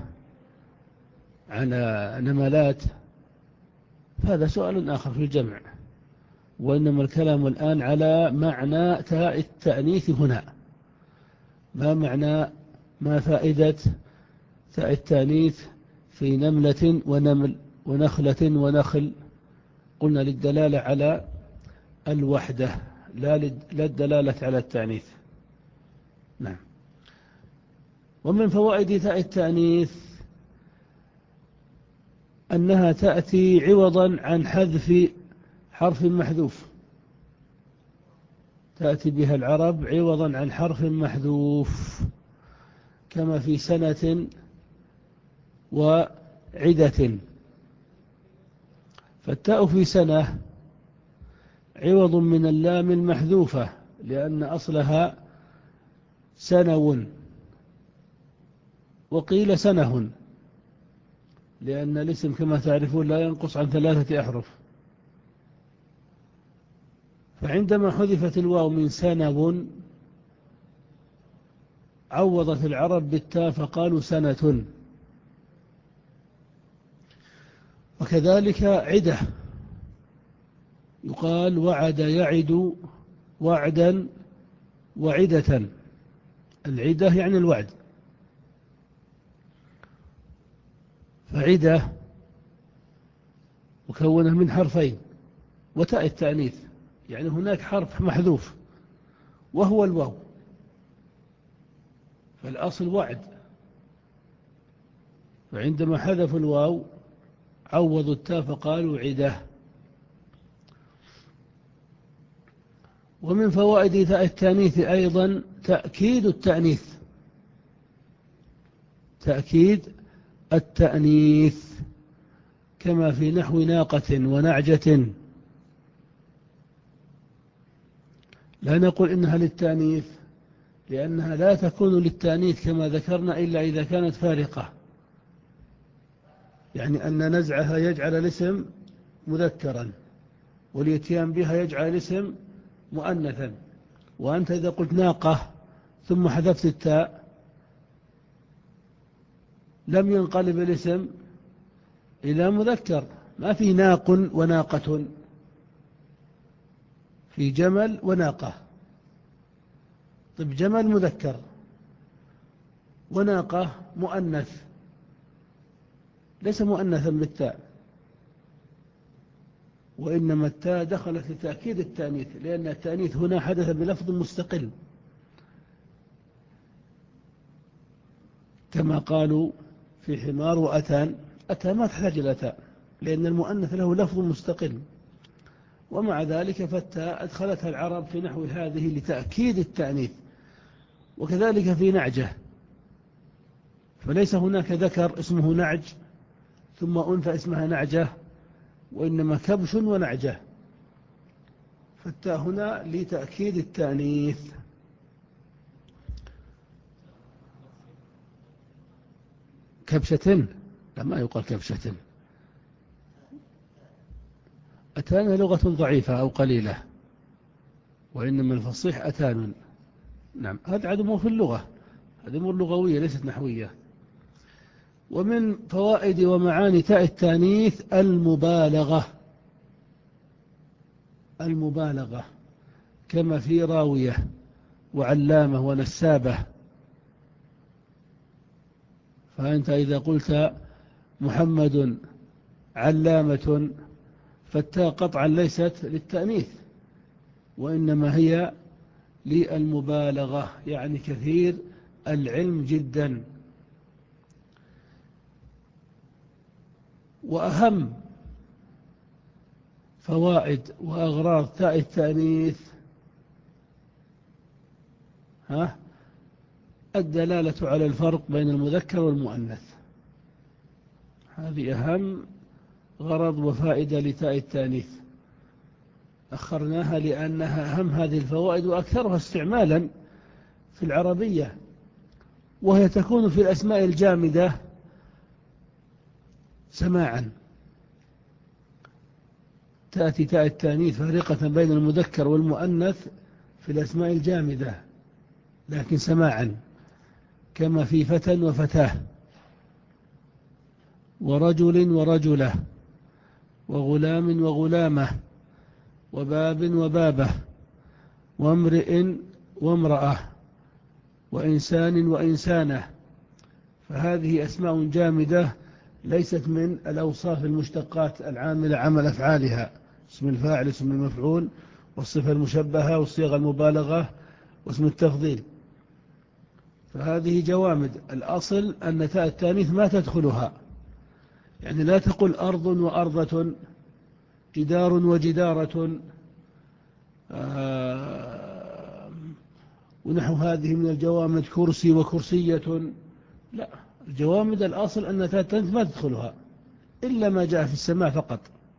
S1: على نملات، فهذا سؤال آخر في الجمع. وإنما الكلام الآن على معنى تاء التأنيث هنا. ما معنى ما فائدة تاء التأنيث في نملة ونمل ونخلة ونخل؟ قلنا للدلالة على الوحدة، لا للدلالة على التأنيث. نعم. ومن فوائد تاء التأنيث أنها تأتي عوضا عن حذف حرف محذوف. تأتي بها العرب عوضا عن حرف محذوف، كما في سنة وعدة. فالتاء في سنة عوض من اللام المحذوفة، لأن أصلها سنو، وقيل سنه، لأن الاسم كما تعرفون لا ينقص عن ثلاثة أحرف. فعندما حذفت الواو من سنو عوضت العرب بالتاء فقالوا سنة. وكذلك عدة، يقال وعد يعد وعدا وعدة. العدة يعني الوعد. فعدة مكونة من حرفين وتاء التأنيث، يعني هناك حرف محذوف وهو الواو، فالأصل وعد. فعندما حذفوا الواو عوضوا التاء فقالوا عدة. ومن فوائد تاء التأنيث أيضا تأكيد التأنيث. تأكيد التأنيث كما في نحو ناقة ونعجة. لا نقول إنها للتأنيث، لأنها لا تكون للتأنيث كما ذكرنا إلا إذا كانت فارقة، يعني أن نزعها يجعل الاسم مذكرا، واليتيان بها يجعل الاسم مؤنثا. وأنت إذا قلت ناقة ثم حذفت التاء لم ينقلب الاسم إلى مذكر. ما في ناق وناقة، في جمل وناقة. طيب جمل مذكر وناقة مؤنث، ليس مؤنثا بالتاء، وإنما التاء دخلت لتأكيد التأنيث، لأن التأنيث هنا حدث بلفظ مستقل، كما قالوا في حمار وأتان. أتى ما تحتاج إلى تاء لأن المؤنث له لفظ مستقل، ومع ذلك فالتاء أدخلتها العرب في نحو هذه لتأكيد التأنيث. وكذلك في نعجة، فليس هناك ذكر اسمه نعج ثم أنثى اسمها نعجة، وإنما كبش ونعجة، فالتاء هنا لتأكيد التأنيث. كبشة؟ لا، ما يقال كبشة. أتان لغة ضعيفة أو قليلة، وإنما الفصيح أتان. نعم، هذا عدمه في اللغة، هذه أمور لغوية ليست نحوية. ومن فوائد ومعاني تاء التانيث المبالغة، المبالغة كما في راوية وعلامة ونسابة. فأنت إذا قلت محمد علامة فالتاء قطعا ليست للتأنيث، وإنما هي للمبالغة، يعني كثير العلم جدا. وأهم فوائد وأغراض تاء التأنيث ها الدلالة على الفرق بين المذكر والمؤنث. هذه أهم غرض وفائدة لتاء التأنيث، أخرناها لأنها أهم هذه الفوائد وأكثرها استعمالا في العربية، وهي تكون في الأسماء الجامدة سماعا. تأتي تاء التأنيث فارقة بين المذكر والمؤنث في الأسماء الجامدة، لكن سماعا، كما في فتى وفتاه، ورجل ورجلة، وغلام وغلامة، وباب وبابة، وامرئ وامرأة، وإنسان وإنسانة. فهذه أسماء جامدة ليست من الأوصاف المشتقات العاملة عمل أفعالها، اسم الفاعل، اسم المفعول، والصفة المشبهة، والصيغة المبالغة، واسم التفضيل. فهذه جوامد. الأصل أن تاء التانيث ما تدخلها، يعني لا تقل أرض وأرضة، جدار وجدارة، آه ونحو هذه من الجوامد، كرسي وكرسية. لا، الجوامد الأصل أن تاء التانيث ما تدخلها إلا ما جاء في السماع فقط.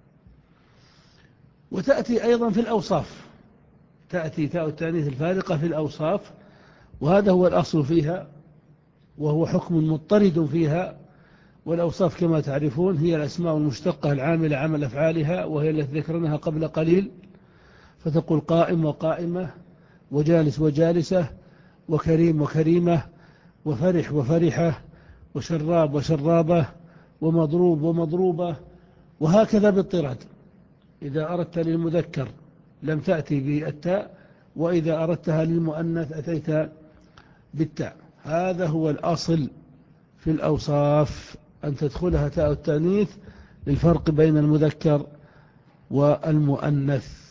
S1: وتأتي أيضا في الأوصاف، تأتي تاء التانيث الفارقة في الأوصاف، وهذا هو الأصل فيها، وهو حكم مضطرد فيها. والأوصاف كما تعرفون هي الأسماء المشتقة العاملة عمل أفعالها، وهي التي ذكرناها قبل قليل. فتقول قائم وقائمة، وجالس وجالسة، وكريم وكريمة، وفرح وفرحة، وشراب وشرابة، ومضروب ومضروبة، وهكذا بالطراد. إذا أردت للمذكر لم تأتي بالتاء، وإذا أردتها للمؤنث أتيت بالتاء. هذا هو الأصل في الأوصاف، أن تدخلها تاء التانيث للفرق بين المذكر والمؤنث.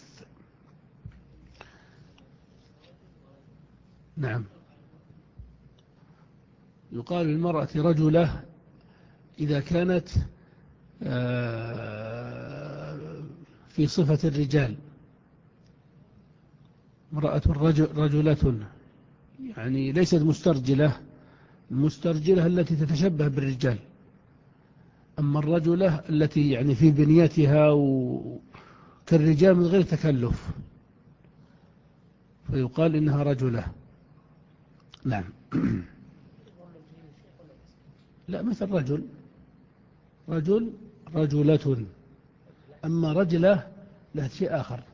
S1: نعم، يقال للمرأة رجلة إذا كانت في صفة الرجال. امرأة رجل رجلة، يعني ليست مسترجلة، المسترجلة التي تتشبه بالرجال، أما الرجلة التي يعني في بنيتها كالرجال من غير تكلف، فيقال إنها رجلة. نعم. لا، مثل رجل، رجل رجلة، أما رجلة له شيء آخر.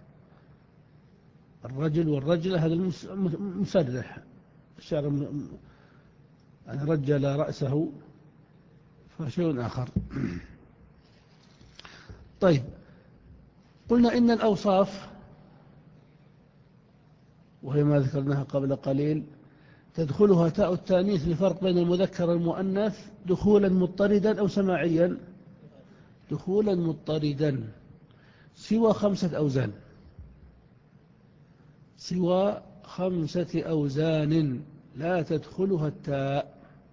S1: الرجل والرجلة هذا المسرح، الشعر يعني رجل رأسه، فشيء آخر. طيب، قلنا إن الأوصاف، وهي ما ذكرناها قبل قليل، تدخلها تاء التانيث لفرق بين المذكر والمؤنث دخولا مضطردا أو سماعيا. دخولا مضطردا سوى خمسة أوزان، سوى خمسة أوزان لا تدخلها التاء،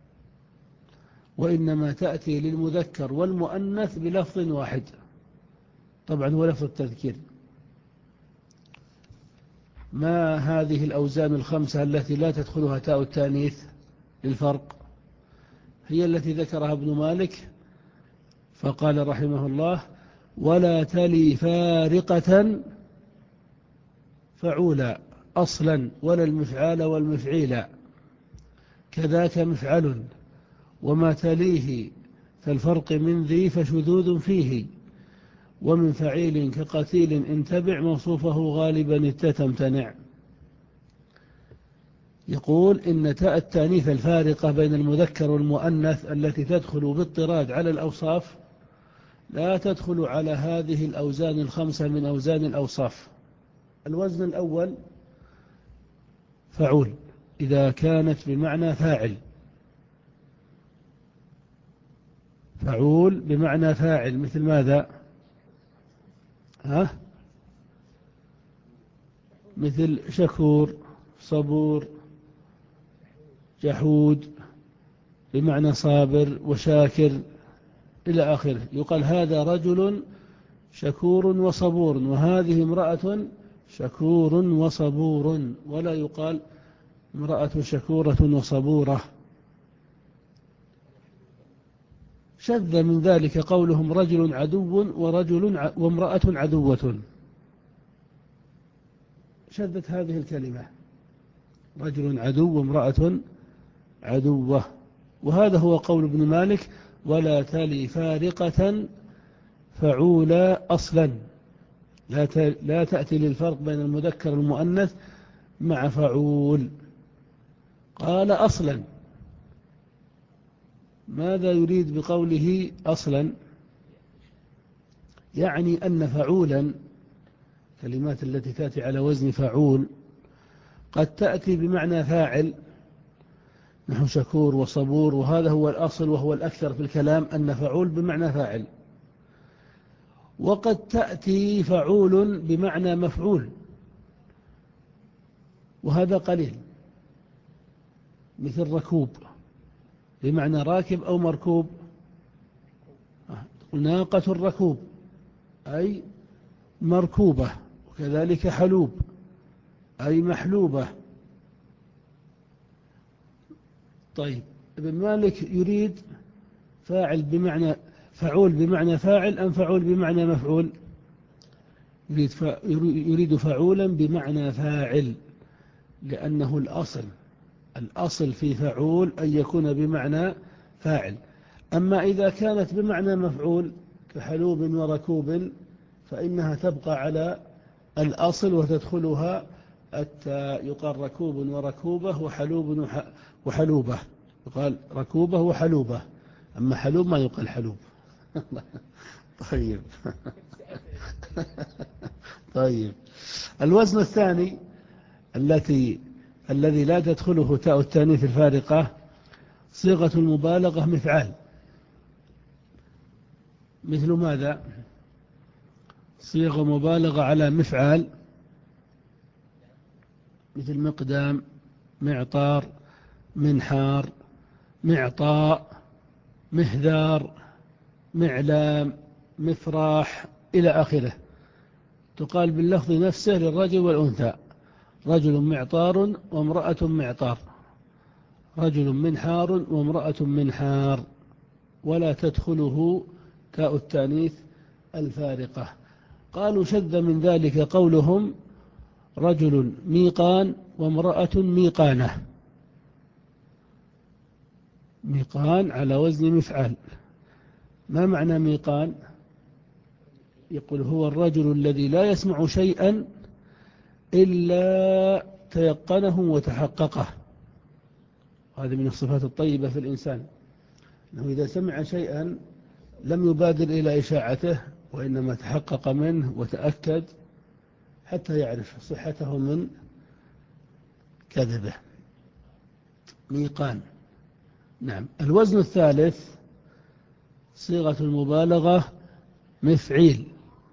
S1: وإنما تأتي للمذكر والمؤنث بلفظ واحد، طبعا هو لفظ التذكير. ما هذه الأوزان الخمسة التي لا تدخلها تاء التانيث للفرق؟ هي التي ذكرها ابن مالك فقال رحمه الله: ولا تلي فارقة فعولا أصلا، ولا المفعال والمفعيل، كذاك مفعل، وما تليه كالفرق من ذي فشذوذ فيه، ومن فعيل كقتيل إن تبع موصوفه غالبا التتمتنع. يقول إن تاء التانيث الفارقة بين المذكر والمؤنث التي تدخل باضطراد على الأوصاف لا تدخل على هذه الأوزان الخمسة من أوزان الأوصاف. الوزن الأول فعول إذا كانت بمعنى فاعل، فعول بمعنى فاعل مثل ماذا؟ ها؟ مثل شكور، صبور، جحود بمعنى صابر وشاكر إلى آخره. يقال هذا رجل شكور وصبور، وهذه امرأة شكور وصبور، ولا يقال امرأة شكورة وصبورة. شذ من ذلك قولهم رجل عدو ورجل وامرأة عدوة، شذت هذه الكلمة رجل عدو وامرأة عدوة. وهذا هو قول ابن مالك: ولا تلي فارقة فعولا أصلا، لا تأتي للفرق بين المذكر والمؤنث مع فعول. قال أصلا، ماذا يريد بقوله أصلا؟ يعني أن فعولا، كلمات التي تأتي على وزن فعول قد تأتي بمعنى فاعل نحو شكور وصبور، وهذا هو الأصل وهو الأكثر في الكلام أن فعول بمعنى فاعل. وقد تأتي فعول بمعنى مفعول، وهذا قليل، مثل ركوب بمعنى راكب أو مركوب. ناقة الركوب أي مركوبة، وكذلك حلوب أي محلوبة. طيب، ابن مالك يريد فاعل بمعنى فعول بمعنى فاعل أم فعول بمعنى مفعول؟ يريد, فا يريد فعولا بمعنى فاعل، لأنه الأصل الأصل في فعول أن يكون بمعنى فاعل. أما إذا كانت بمعنى مفعول كحلوب وركوب فإنها تبقى على الأصل وتدخلها التاء، يقال ركوب وركوبة وحلوب وحلوبة، يقال ركوبة وحلوبة، أما حلوب ما يقال حلوب. طيب. طيب، الوزن الثاني التي الذي لا تدخله تاء التانيث الفارقة صيغة المبالغة مفعال. مثل ماذا؟ صيغة مبالغة على مفعال مثل مقدام، معطار، منحار، معطاء، مهذار، معلام، مفراح إلى آخره. تقال باللفظ نفسه للرجل والأنثى: رجل معطار وامرأة معطار، رجل منحار وامرأة منحار، ولا تدخله تاء التانيث الفارقة. قالوا شذ من ذلك قولهم رجل ميقان وامرأة ميقانة. ميقان على وزن مفعال. ما معنى ميقان؟ يقول هو الرجل الذي لا يسمع شيئا إلا تيقنه وتحققه. هذه من الصفات الطيبة في الإنسان، أنه إذا سمع شيئا لم يبادر إلى إشاعته، وإنما تحقق منه وتأكد حتى يعرف صحته من كذبه. ميقان. نعم. الوزن الثالث صيغة المبالغة مفعيل.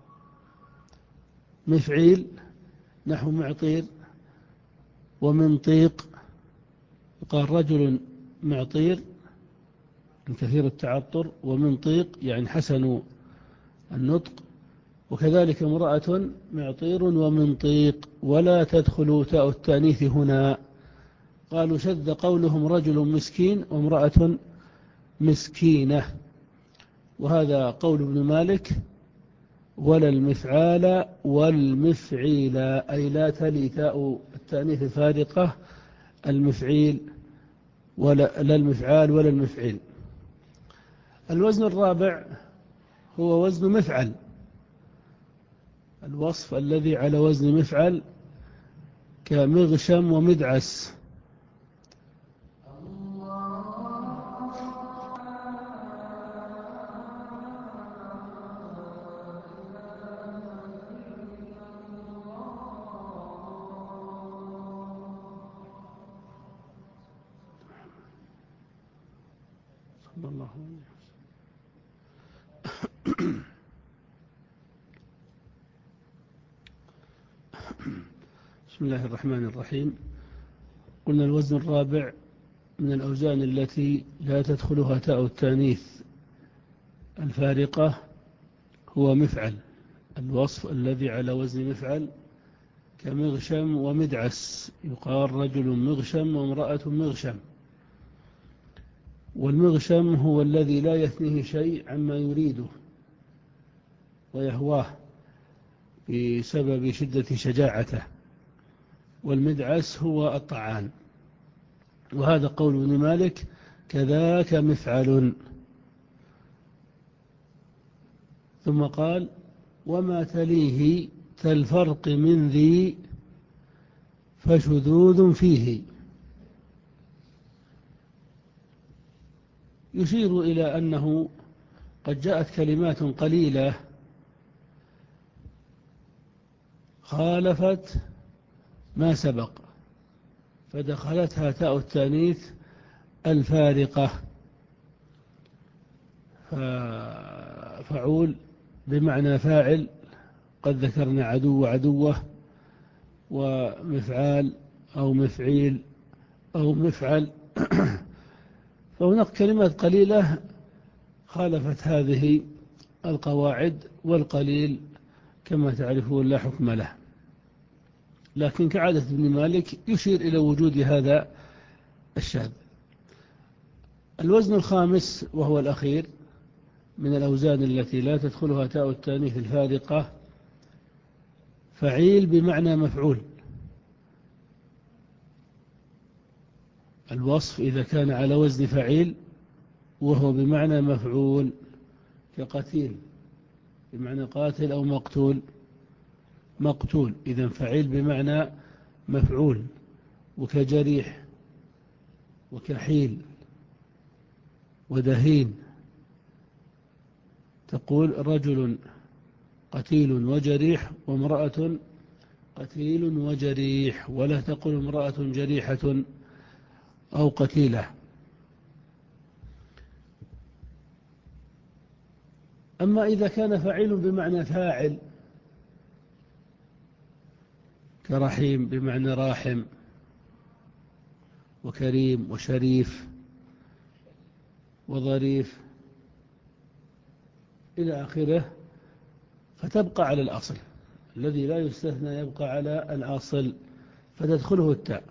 S1: مفعيل نحو معطير ومنطيق، يقال رجل معطير من كثير التعطر، ومنطيق يعني حسن النطق، وكذلك امرأة معطير ومنطيق، ولا تدخل تاء التانيث هنا. قالوا شذ قولهم رجل مسكين وامرأة مسكينة. وهذا قول ابن مالك: ولا المفعال والمفعيل، أي لا تلي تاء التأنيث الفارقة المفعيل ولا لا المفعال ولا المفعيل. الوزن الرابع هو وزن مفعل، الوصف الذي على وزن مفعل كمغشم ومدعس. صلى الله عليه وسلم. بسم الله الرحمن الرحيم. قلنا الوزن الرابع من الأوزان التي لا تدخلها تاء التانيث الفارقة هو مفعل، الوصف الذي على وزن مفعل كمغشم ومدعس، يقال رجل مغشم وامرأة مغشم. والمغشم هو الذي لا يثنيه شيء عما يريده ويهواه بسبب شدة شجاعته، والمدعس هو الطعان. وهذا قول ابن مالك: كذاك مفعل. ثم قال: وما تليه كالفرق من ذي فشذوذ فيه. يشير إلى أنه قد جاءت كلمات قليلة خالفت ما سبق فدخلتها تاء التانيث الفارقة، فعول بمعنى فاعل، قد ذكرنا عدو عدوه، ومفعال أو مفعيل أو مفعل. فهناك كلمات قليلة خالفت هذه القواعد، والقليل كما تعرفون لا حكم له، لكن كعادة ابن مالك يشير إلى وجود هذا الشاذ. الوزن الخامس وهو الأخير من الأوزان التي لا تدخلها تاء التانيث الفارقة فعيل بمعنى مفعول. الوصف إذا كان على وزن فعيل وهو بمعنى مفعول كقتيل بمعنى قاتل أو مقتول مقتول إذن فعيل بمعنى مفعول، وكجريح وكحيل ودهين. تقول رجل قتيل وجريح وامرأة قتيل وجريح، ولا تقول امرأة جريحة أو قتيلة. أما إذا كان فعيل بمعنى فاعل كرحيم بمعنى راحم وكريم وشريف وظريف إلى آخره، فتبقى على الأصل الذي لا يستثنى، يبقى على الأصل فتدخله التاء.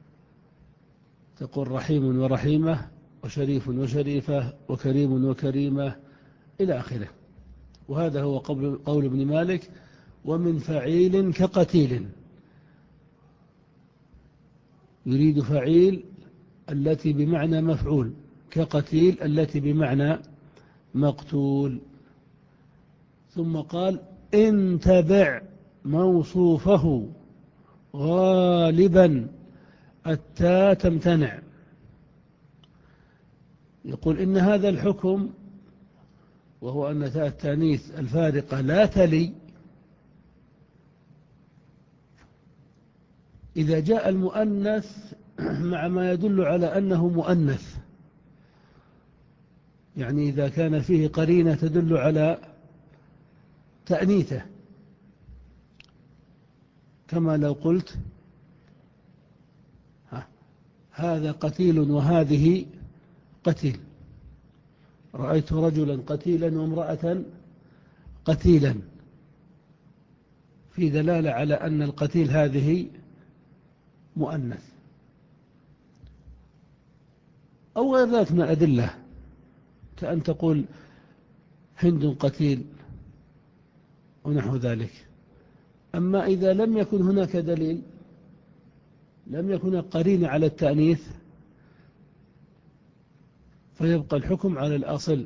S1: تقول رحيم ورحيمة وشريف وشريفة وكريم وكريمة إلى آخره. وهذا هو قول ابن مالك: ومن فعيل كقتيل. يريد فعيل التي بمعنى مفعول، كقتيل التي بمعنى مقتول. ثم قال: إن تبع موصوفه غالبا التاء تمتنع. يقول إن هذا الحكم، وهو أن تاء التانيث الفارقة لا تلي، إذا جاء المؤنث مع ما يدل على أنه مؤنث، يعني إذا كان فيه قرينة تدل على تأنيثه، كما لو قلت هذا قتيل وهذه قتيل، رأيت رجلا قتيلا وامرأة قتيلا، في دلالة على أن القتيل هذه مؤنث، أو غير ذلك من الأدلة، كأن تقول هند قتيل ونحو ذلك. أما إذا لم يكن هناك دليل، لم يكن قرين على التأنيث، فيبقى الحكم على الأصل.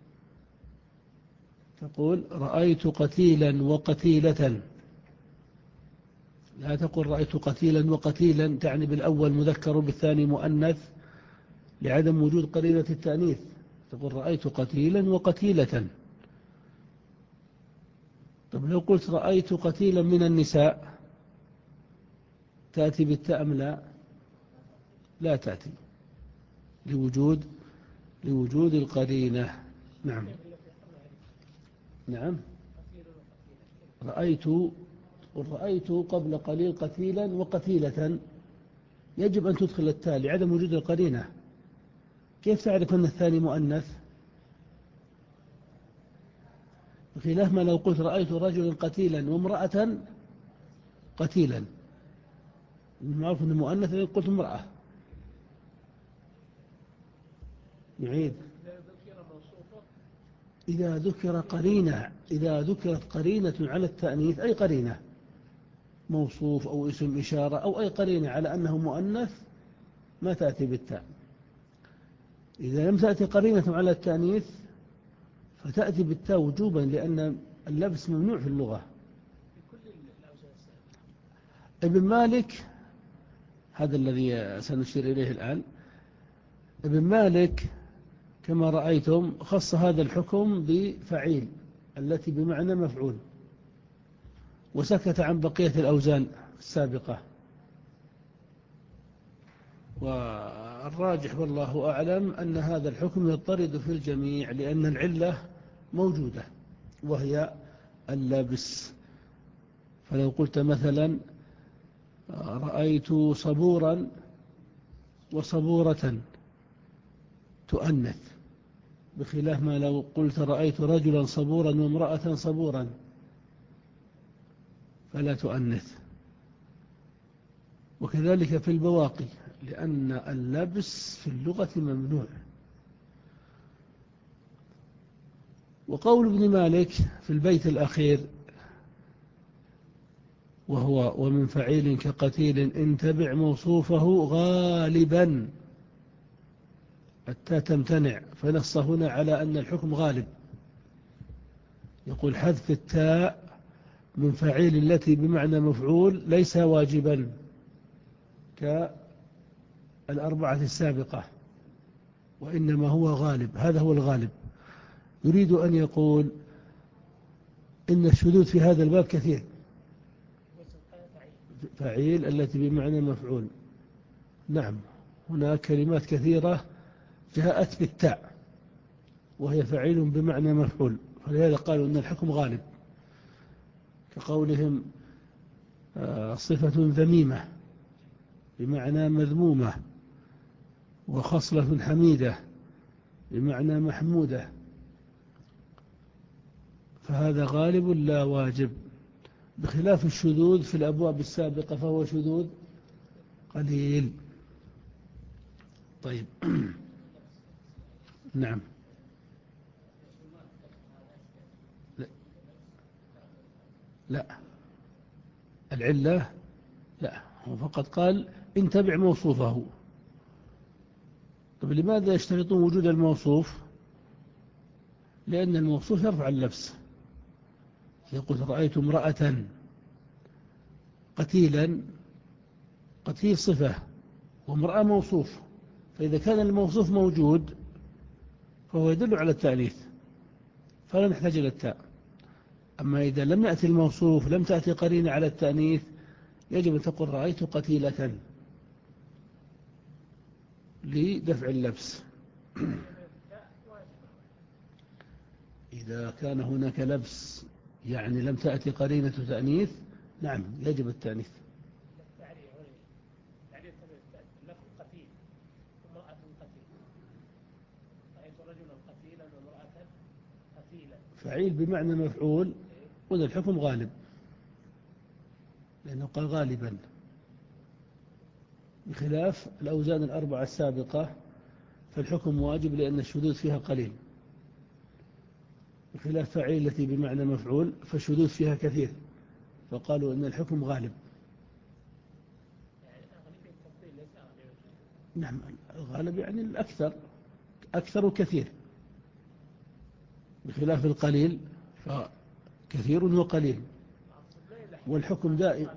S1: تقول رأيت قتيلا وقتيلة، لا تقول رأيت قتيلا وقتيلا، تعني بالأول مذكر بالثاني مؤنث لعدم وجود قرينة التأنيث. تقول رأيت قتيلا وقتيلة. طب لو قلت رأيت قتيلا من النساء، تأتي بالتاء أم لا؟ لا تأتي، لوجود لوجود القرينة. نعم نعم. رأيت رأيت قبل قليل قتيلا وقتيلة، يجب أن تدخل التاء لعدم وجود القرينة. كيف تعرف أن الثاني مؤنث؟ بخلاف ما لو قلت رأيت رجلا قتيلا وامرأة قتيلا، المعروف أنه مؤنث، قلت امرأة. نعيد. إذا ذكر قرينة إذا ذكرت قرينة على التأنيث، أي قرينة، موصوف أو اسم إشارة أو أي قرينة على أنه مؤنث، ما تأتي بالتاء. إذا لم تأتي قرينة على التأنيث فتأتي بالتاء وجوبا، لأن اللبس ممنوع في اللغة. ابن مالك، هذا الذي سنشير إليه الآن، ابن مالك كما رأيتم خص هذا الحكم بفعيل التي بمعنى مفعول، وسكت عن بقية الأوزان السابقة. والراجح والله أعلم أن هذا الحكم يضطرد في الجميع، لأن العلة موجودة وهي اللبس. فلو قلت مثلا رأيت صبورا وصبورة، تؤنث، بخلاف ما لو قلت رأيت رجلا صبورا وامرأة صبورا، فلا تؤنث. وكذلك في البواقي، لأن اللبس في اللغة ممنوع. وقول ابن مالك في البيت الأخير وهو ومن فعيل كقتيل إن تبع موصوفه غالبا، التاء تمتنع، فنص هنا على أن الحكم غالب. يقول حذف التاء من فعيل التي بمعنى مفعول ليس واجبا كالأربعة السابقة، وإنما هو غالب. هذا هو الغالب. يريد أن يقول إن الشذوذ في هذا الباب كثير. فعيل التي بمعنى مفعول، نعم، هناك كلمات كثيرة جاءت بالتاء وهي فعيل بمعنى مفعول، فلهذا قالوا أن الحكم غالب، كقولهم صفة ذميمة بمعنى مذمومة، وخصلة حميدة بمعنى محمودة، فهذا غالب لا واجب، بخلاف الشذوذ في الأبواب السابقة فهو شذوذ قليل. طيب. نعم. لا, لا. العلة لا، هو فقط قال إن تبع موصوفه. طيب لماذا يشترطون وجود الموصوف؟ لأن الموصوف يرفع اللبس. يقول رأيت امرأة قتيلا، قتيل صفة وامرأة موصوف، فإذا كان الموصوف موجود فهو يدل على التأنيث، فلا نحتاج إلى التاء. أما إذا لم يأتي الموصوف، لم تأتي قرينة على التأنيث، يجب أن تقول رأيت قتيلة لدفع اللبس. إذا كان هناك لبس يعني لم تأتي قرينة تأنيث، نعم يجب التأنيث. فعيل بمعنى مفعول، وذا الحكم غالب، لأنه قال غالبا، بخلاف الأوزان الأربعة السابقة فالحكم واجب لأن الشذوذ فيها قليل. بخلاف فعيل التي بمعنى مفعول فالشذوذ فيها كثير، فقالوا إن الحكم غالب. نعم، الغالب يعني الأكثر، أكثر وكثير، بخلاف القليل فكثير وقليل، والحكم دائم.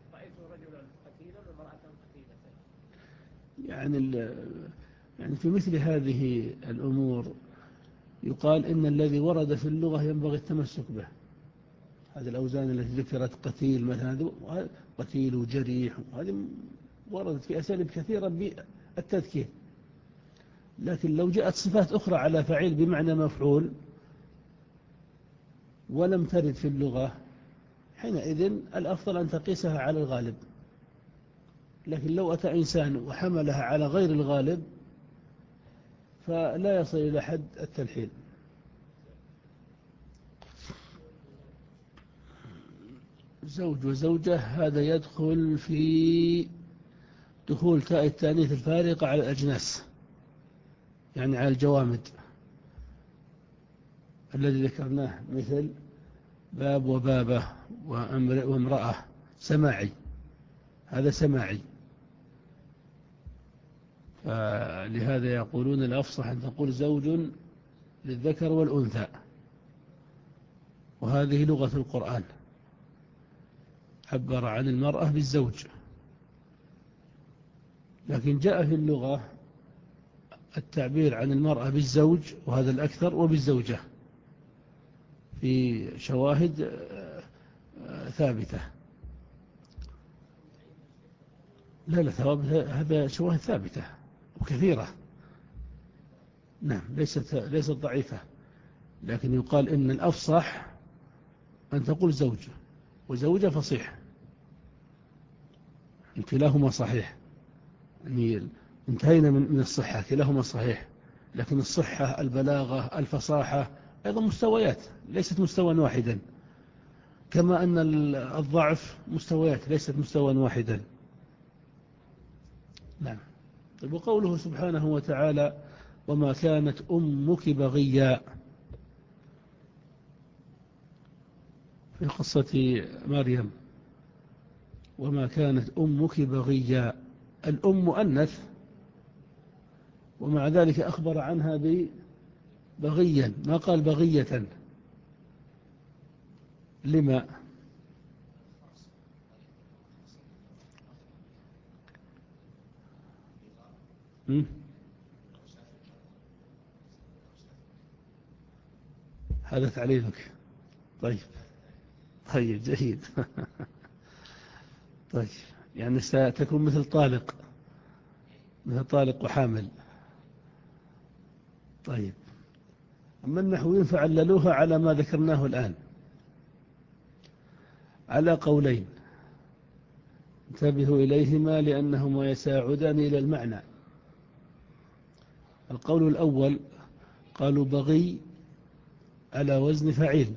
S1: يعني يعني في مثل هذه الأمور يقال إن الذي ورد في اللغة ينبغي التمسك به. هذه الأوزان التي ذكرت قتيل مثلا، قتيل وجريح، هذه وردت في أساليب كثيرة بالتذكير. لكن لو جاءت صفات أخرى على فعيل بمعنى مفعول ولم ترد في اللغة، حينئذ الأفضل أن تقيسها على الغالب. لكن لو أتى إنسان وحملها على غير الغالب فلا يصل إلى حد التلحين. زوج وزوجة هذا يدخل في دخول تاء التانيث الفارقة على الأجناس، يعني على الجوامد الذي ذكرناه، مثل باب وبابة وامرأة، سماعي، هذا سماعي. فلهذا يقولون الأفصح أن تقول زوج للذكر والأنثى، وهذه لغة القرآن، عبر عن المرأة بالزوج. لكن جاء في اللغة التعبير عن المرأة بالزوج، وهذا الأكثر، وبالزوجة في شواهد ثابتة. لا لا ثواب، هذا شواهد ثابتة وكثيرة. نعم، ليست ليست ضعيفة، لكن يقال إن الأفصح أن تقول زوج وزوجة فصيح، كلاهما صحيح. يعني انتهينا من الصحة، كلاهما صحيح، لكن الصحة، البلاغة، الفصاحة أيضا مستويات، ليست مستوى واحدا، كما أن الضعف مستويات ليست مستوى واحدا. نعم. طيب، وقوله سبحانه وتعالى وما كانت أمك بغيا، في قصة مريم، وما كانت أمك بغيا، الأم مؤنث، ومع ذلك أخبر عنها ببغيا، ما قال بغية. لما؟ م? هذا تعليلك. طيب طيب جيد. طيب، يعني ستكون مثل طالق، مثل طالق وحامل. طيب، أما النحويين فعللوها على ما ذكرناه الآن على قولين، انتبهوا إليهما لأنهما يساعدان إلى المعنى. القول الأول قالوا بغي على وزن فعيل،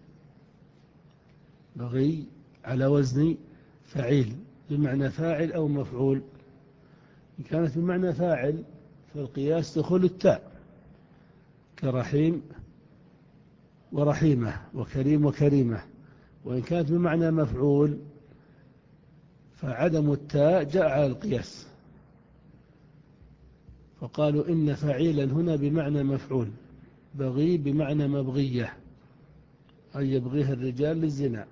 S1: بغي على وزن فعيل بمعنى فاعل أو مفعول. إن كانت بمعنى فاعل فالقياس دخول التاء، كرحيم ورحيمة، وكريم وكريمة. وإن كانت بمعنى مفعول فعدم التاء جاء على القياس، فقالوا إن فعيلا هنا بمعنى مفعول، بغي بمعنى مبغية، أي يبغيها الرجال للزنا،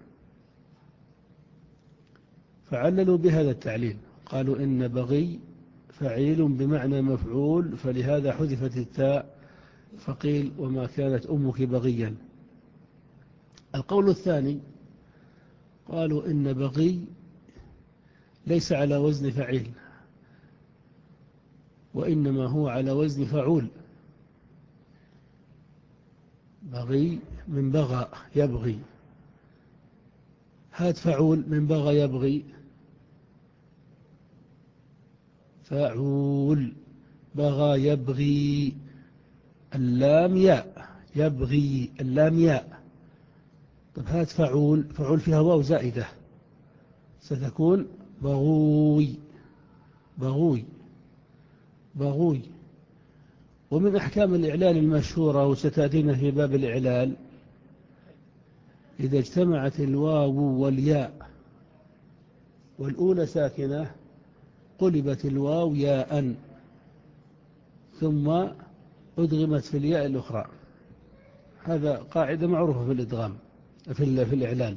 S1: فعللوا بهذا التعليل، قالوا إن بغي فعيل بمعنى مفعول، فلهذا حذفت التاء، فقيل وما كانت أمك بغيا. القول الثاني قالوا إن بغي ليس على وزن فعيل، وإنما هو على وزن فعول. بغي من بغى يبغي، هات فعول من بغى يبغي، فعول، بغى يبغي، اللام ياء، يبغي اللام ياء. طب هات فعول، فعول فيها واو زائدة، ستكون بغوي، بغوي، بغوي. ومن أحكام الإعلال المشهورة وستأتينا في باب الإعلال إذا اجتمعت الواو والياء والأولى ساكنة قلبت الواو ياء ثم أدغمت في الياء الأخرى. هذا قاعدة معروفة في الإدغام في, في الإعلان.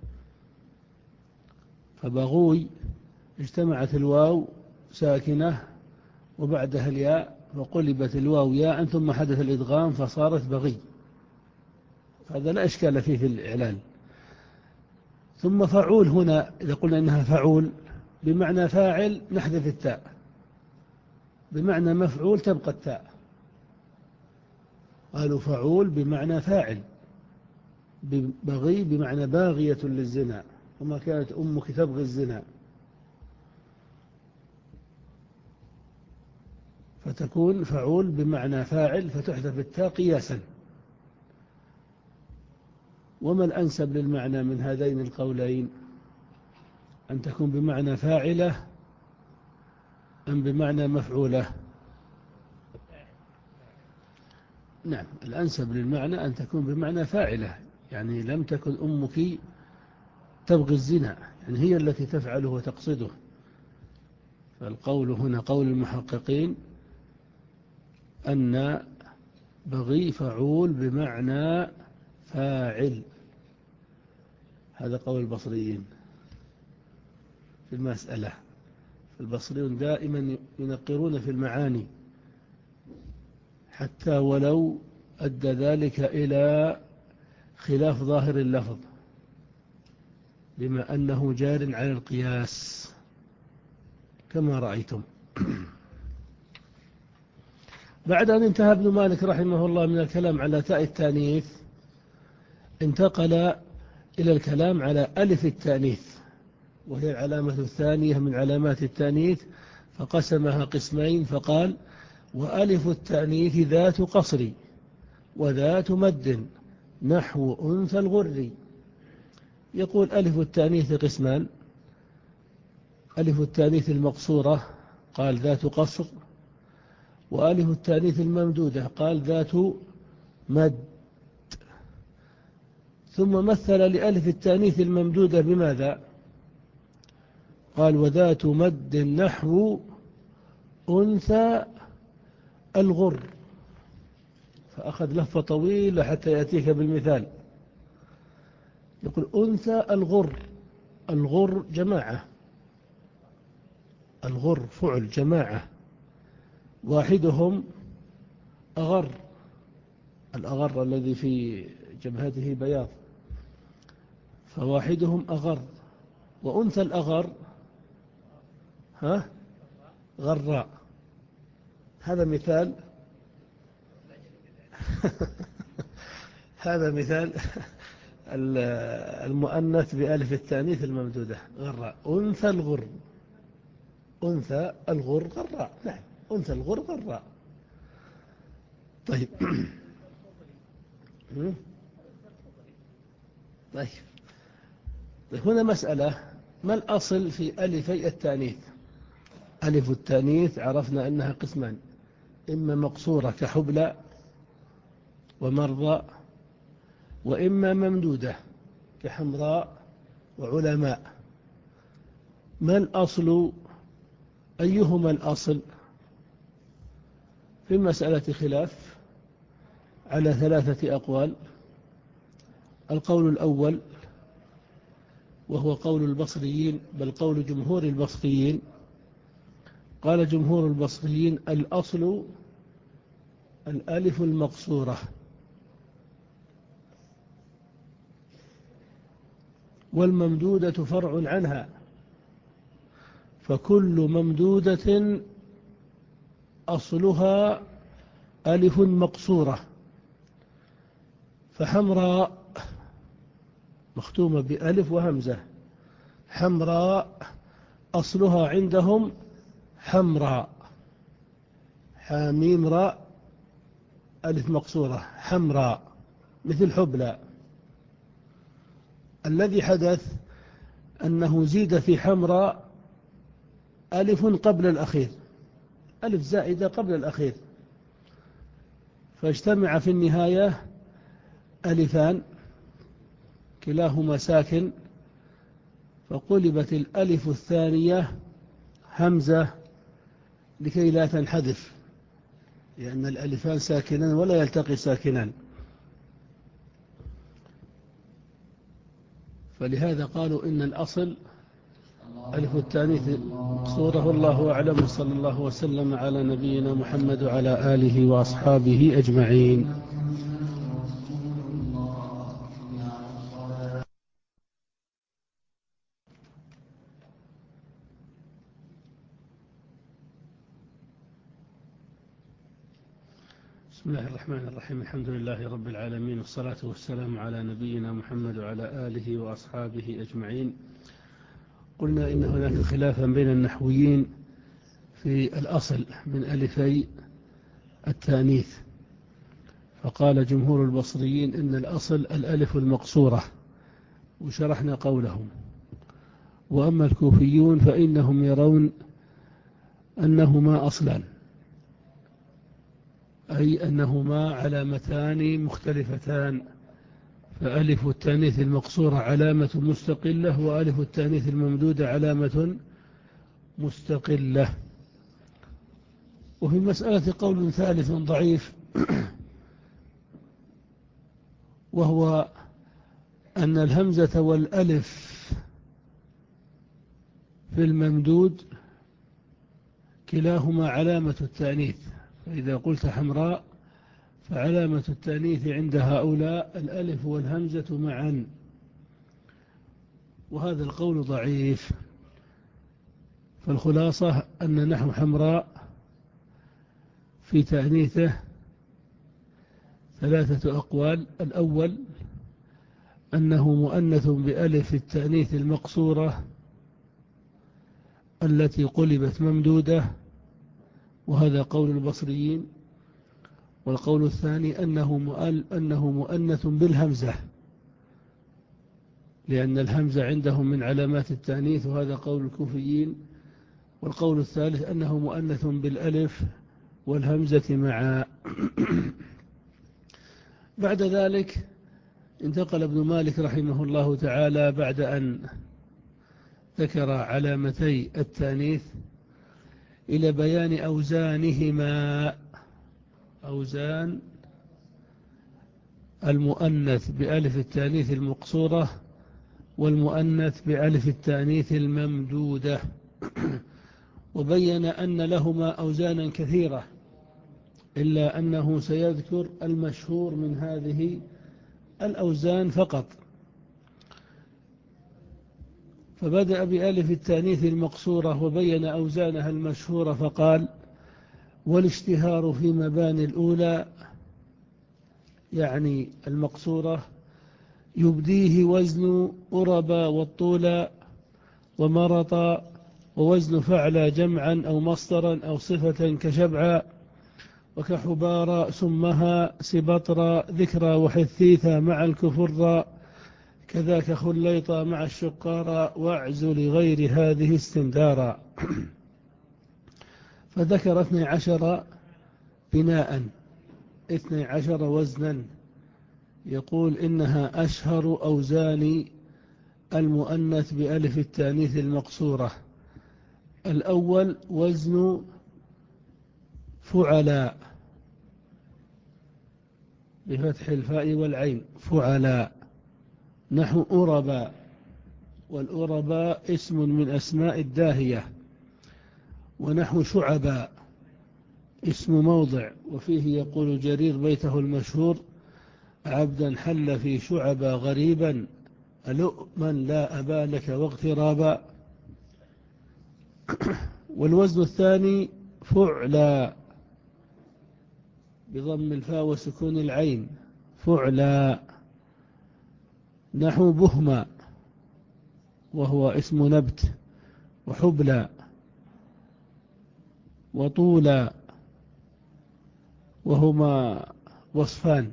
S1: فبغوي اجتمعت الواو ساكنة وبعدها الياء وقلبت الواو ياء ثم حدث الإدغام فصارت بغي. هذا لا إشكال فيه في الإعلان. ثم فعول هنا إذا قلنا إنها فعول بمعنى فاعل نحذف التاء، بمعنى مفعول تبقى التاء. قالوا فعول بمعنى فاعل، بغي بمعنى باغية للزنا، وما كانت أمك تبغي الزنا، فتكون فعول بمعنى فاعل فتحذف التاء قياسا. وما الأنسب للمعنى من هذين القولين؟ أن تكون بمعنى فاعلة أم بمعنى مفعولة؟ نعم، الأنسب للمعنى أن تكون بمعنى فاعلة، يعني لم تكن أمك تبغي الزنا، يعني هي التي تفعله وتقصده. فالقول هنا قول المحققين أن بغي فعول بمعنى فاعل. هذا قول البصريين في المسألة. البصريون دائما ينقرون في المعاني حتى ولو أدى ذلك إلى خلاف ظاهر اللفظ، بما أنه جار على القياس كما رأيتم. بعد أن انتهى ابن مالك رحمه الله من الكلام على تاء التانيث، انتقل إلى الكلام على ألف التانيث، وهي العلامة الثانية من علامات التانيث، فقسمها قسمين فقال: وألف التانيث ذات قصر وذات مد نحو أنثى الغر. يقول ألف التانيث قسمان: ألف التانيث المقصورة قال ذات قصر، وألف التانيث الممدودة قال ذات مد. ثم مثل لألف التانيث الممدودة بماذا؟ قال: وذات مد نحو أنثى الغر. فأخذ لفة طويلة حتى يأتيك بالمثال. يقول: أنثى الغر. الغر جماعة، الغر فعل جماعة، واحدهم أغر، الأغر الذي في جبهته بياض، فواحدهم أغر. وأنثى الأغر ها غراء. هذا مثال هذا مثال المؤنث بألف التانيث الممدودة غراء. أنثى الغر، أنثى الغر غراء. نعم، أنثى الغر غراء. طيب. طيب. هنا مسألة: ما الأصل في ألفي التانيث؟ ألف التانيث عرفنا أنها قسمان: إما مقصورة كحبلى ومرضى، وإما ممدودة كحمراء وعلماء. ما الأصل؟ أيهما الأصل؟ في مسألة خلاف على ثلاثة أقوال. القول الأول وهو قول البصريين، بل قول جمهور البصريين، قال جمهور البصريين: الأصل الألف المقصورة، والممدودة فرع عنها، فكل ممدودة أصلها ألف مقصورة. فحمراء مختومة بألف وهمزة، حمراء أصلها عندهم حمراء، حاميم راء ألف مقصورة، حمراء، مثل حبلى. الذي حدث أنه زيد في حمراء ألف قبل الأخير، ألف زائدة قبل الأخير، فاجتمع في النهاية ألفان كلاهما ساكن، فقلبت الألف الثانية همزة لكي لا تنحذف، لأن الألفان ساكنان ولا يلتقي ساكنان، فلهذا قالوا إن الأصل ألف التانيث مقصورة. والله أعلم، صلى الله وسلم على نبينا محمد وعلى آله وأصحابه أجمعين. بسم الله الرحمن الرحيم. الحمد لله رب العالمين، والصلاة والسلام على نبينا محمد وعلى آله وأصحابه أجمعين. قلنا إن هناك خلافا بين النحويين في الأصل من ألفي التانيث، فقال جمهور البصريين إن الأصل الألف المقصورة، وشرحنا قولهم. وأما الكوفيون فإنهم يرون أنهما أصلان، أي أنهما علامتان مختلفتان، فألف التانيث المقصورة علامة مستقلة، وألف التانيث الممدودة علامة مستقلة. وفي المسألة قول ثالث ضعيف، وهو أن الهمزة والألف في الممدود كلاهما علامة التانيث، فإذا قلت حمراء فعلامة التانيث عند هؤلاء الألف والهمزة معا، وهذا القول ضعيف. فالخلاصة أن نحو حمراء في تأنيثه ثلاثة أقوال. الأول أنه مؤنث بألف التأنيث المقصورة التي قلبت ممدودة، وهذا قول البصريين. والقول الثاني أنه أنه مؤنث بالهمزة، لأن الهمزة عندهم من علامات التأنيث، وهذا قول الكوفيين. والقول الثالث أنه مؤنث بالألف والهمزة معا. بعد ذلك انتقل ابن مالك رحمه الله تعالى بعد أن ذكر علامتي التانيث إلى بيان أوزانهما، أوزان المؤنث بألف التانيث المقصورة والمؤنث بألف التانيث الممدودة، وبين أن لهما أوزانا كثيرة، إلا أنه سيذكر المشهور من هذه الأوزان فقط. فبدأ بألف التانيث المقصورة وبين أوزانها المشهورة، فقال: والاشتهار في مباني الأولى، يعني المقصورة، يبديه وزن أربا والطولا ومرطا، ووزن فعلى جمعا أو مصدرا أو صفة كشبعا وكحبارا سمها سبطرا ذكرى وحثيثا مع الكفرا، كذاك خليطا مع الشقارا واعز لغير هذه استندارا. فذكر اثني عشر بناء، اثني عشر وزنا، يقول إنها أشهر أوزان المؤنث بألف التانيث المقصورة. الأول وزن فعلاء بفتح الفاء والعين، فعلاء، نحو أربا، والأرباء اسم من أسماء الداهية، ونحو شعبا اسم موضع، وفيه يقول جرير بيته المشهور: عبدا حل في شعبا غريبا ألؤما لا أبا لك واغترابا. والوزن الثاني فعلا بضم الفاء وسكون العين، فعلا، نحو بهما وهو اسم نبت، وحبلا وطولا وهما وصفان.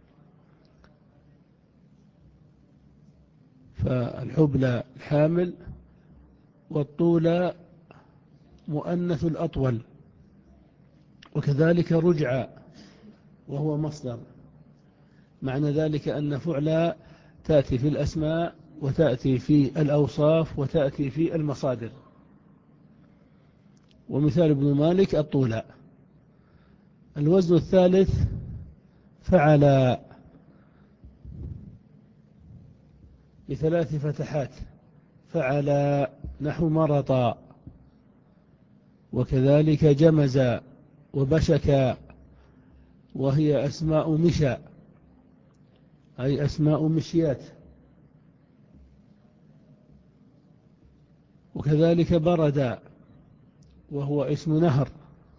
S1: فالحبلى الحامل، والطولى مؤنث الأطول، وكذلك رجع وهو مصدر. معنى ذلك أن فعلى تأتي في الأسماء وتأتي في الأوصاف وتأتي في المصادر. ومثال ابن مالك الطولاء. الوزن الثالث فعل بثلاث فتحات، فعل نحو مرطا، وكذلك جمز وبشك، وهي أسماء مشى أي أسماء مشيات. وكذلك برد وهو اسم نهر.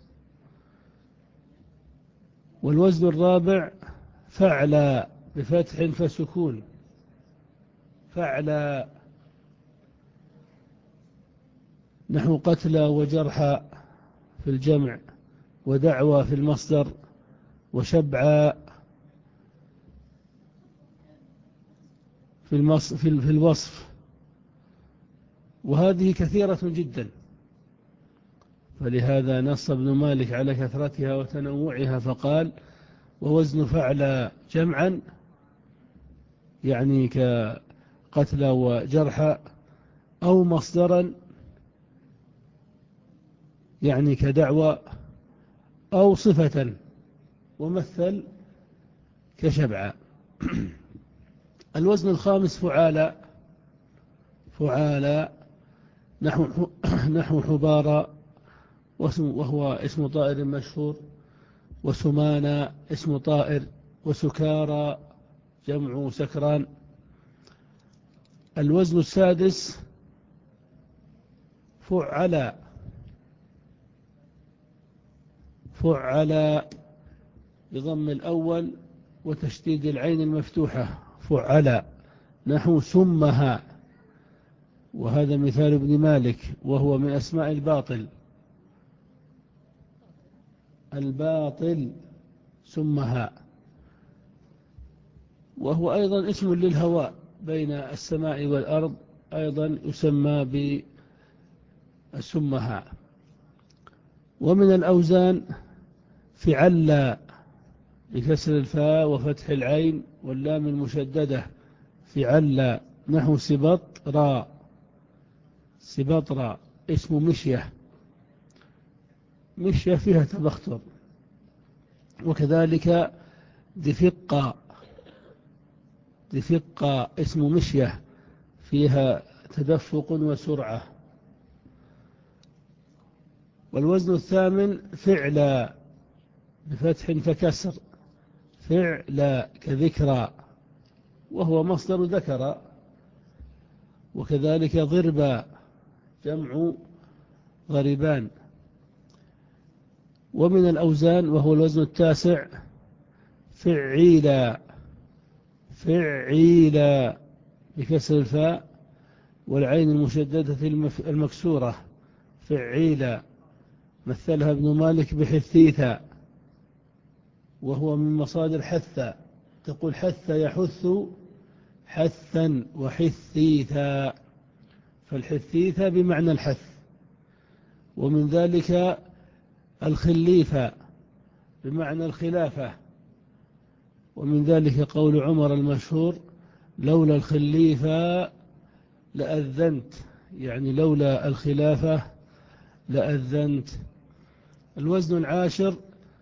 S1: والوزن الرابع فعل بفتح فسكون، فعل نحو قتلى وجرحى في الجمع، ودعوى في المصدر، وشبعى في, المص في الوصف. وهذه كثيرة جدا، فلهذا نص ابن مالك على كثرتها وتنوعها فقال: ووزن فعل جمعا يعني كقتلى وجرحى، أو مصدرا يعني كدعوى، أو صفة ومثل كشبعى. الوزن الخامس فعال، فعال نحو نحو حبارى وهو اسم طائر مشهور، وسمانا اسم طائر، وسكارى جمع سكران. الوزن السادس فعل، فعل بضم الأول وتشديد العين المفتوحة، فعل نحو سمها، وهذا مثال ابن مالك، وهو من أسماء الباطل، الباطل سمها. وهو أيضا اسم للهواء بين السماء والأرض، أيضا يسمى بسمها. ومن الأوزان فعل بكسر الفاء وفتح العين واللام المشددة، فعل نحو سبطرى، سبطرى اسم مشية، مشية فيها تبختر. وكذلك دفقة، دفقة اسم مشية فيها تدفق وسرعة. والوزن الثامن فعل بفتح فكسر، فعل كذكرى وهو مصدر ذكر. وكذلك ضرب جمع ضربان. ومن الأوزان وهو الوزن التاسع فعيلا، فعيلا بكسر الفاء والعين المشددة المكسورة، فعيلا. مثلها ابن مالك بحثيثا، وهو من مصادر حث، تقول حث يحث حثا وحثيثا، فالحثيثا بمعنى الحث. ومن ذلك الخليفة بمعنى الخلافة. ومن ذلك قول عمر المشهور: لولا الخليفة لأذنت، يعني لولا الخلافة لأذنت. الوزن العاشر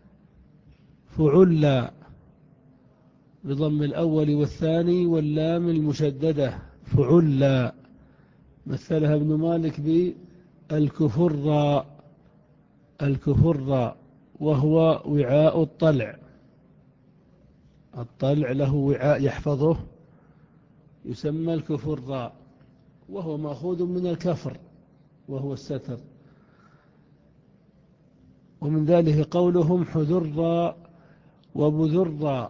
S1: فعل بضم الأول والثاني واللام المشددة، فعل. مثلها ابن مالك بالكفر، الكفر وهو وعاء الطلع، الطلع له وعاء يحفظه يسمى الكفر، وهو مأخوذ من الكفر وهو الستر. ومن ذلك قولهم حذر وبذر،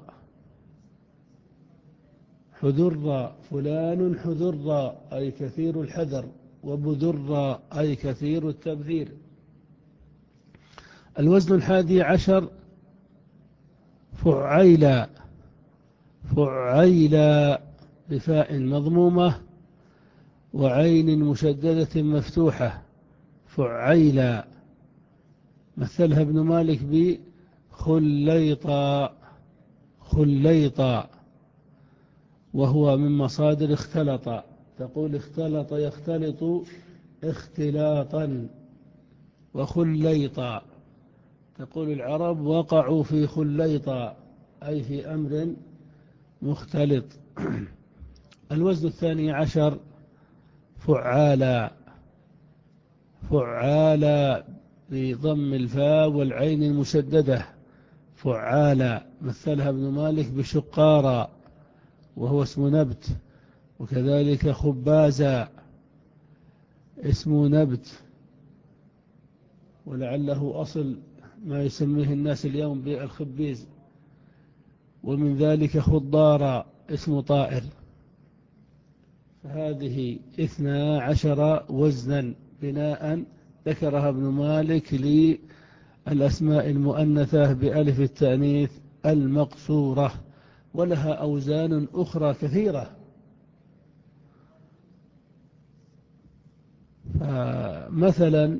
S1: حذر فلان حذر أي كثير الحذر، وبذر أي كثير التبذير. الوزن الحادي عشر فعيلا، فعيلا بفاء مضمومة وعين مشددة مفتوحة، فعيلا. مثلها ابن مالك بخليطا، خليطا. وهو من مصادر اختلط، تقول اختلط يختلط اختلاطا، وخليطا تقول العرب وقعوا في خليطا أي في أمر مختلط. الوزن الثاني عشر فعالا، فعالا بضم الفاء والعين المشددة، فعالا مثلها ابن مالك بشقارا وهو اسم نبت، وكذلك خبازا اسم نبت، ولعله أصل ما يسميه الناس اليوم بالخبيز. ومن ذلك خضارا اسم طائر. فهذه اثنا عشر وزنا بناء ذكرها ابن مالك للأسماء المؤنثة بألف التأنيث المقصورة، ولها أوزان أخرى كثيرة. فمثلا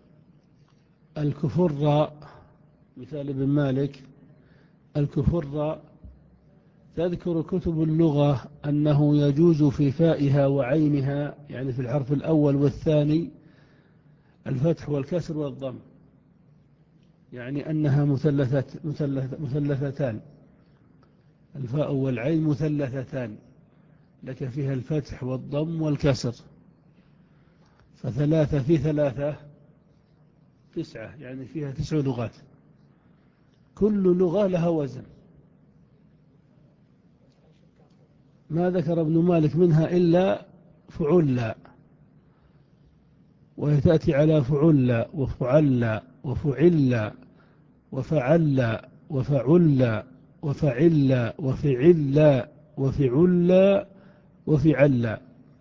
S1: الكفر، مثال ابن مالك الكفر، تذكر كتب اللغة أنه يجوز في فائها وعينها، يعني في الحرف الأول والثاني، الفتح والكسر والضم، يعني أنها مثلثت مثلث مثلثتان، الفاء والعين مثلثتان، لك فيها الفتح والضم والكسر، فثلاثة في ثلاثة تسعة، يعني فيها تسع لغات، كل لغة لها وزن. ما ذكر ابن مالك منها إلا فعلا، وهي تأتي على فعلا وفعلا وفعلا وفعلا وفعلا وفعلا وفعلا وفعلا وفعلا.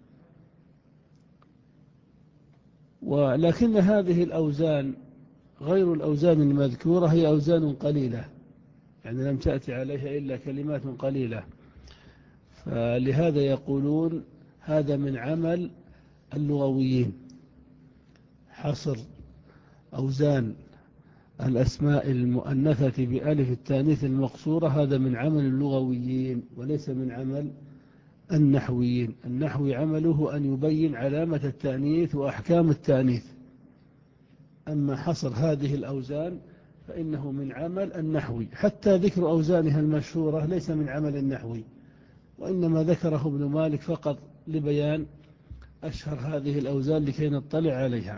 S1: ولكن هذه الأوزان غير الأوزان المذكورة، هي أوزان قليلة، يعني لم تأتي عليها إلا كلمات قليلة، فلهذا يقولون هذا من عمل اللغويين، حصر أوزان الأسماء المؤنثة بألف التانيث المقصورة، هذا من عمل اللغويين وليس من عمل النحويين. النحوي عمله أن يبين علامة التأنيث وأحكام التأنيث، أما حصر هذه الأوزان فإنه من عمل النحوي. حتى ذكر أوزانها المشهورة ليس من عمل النحوي، وإنما ذكره ابن مالك فقط لبيان أشهر هذه الأوزان لكي نطلع عليها.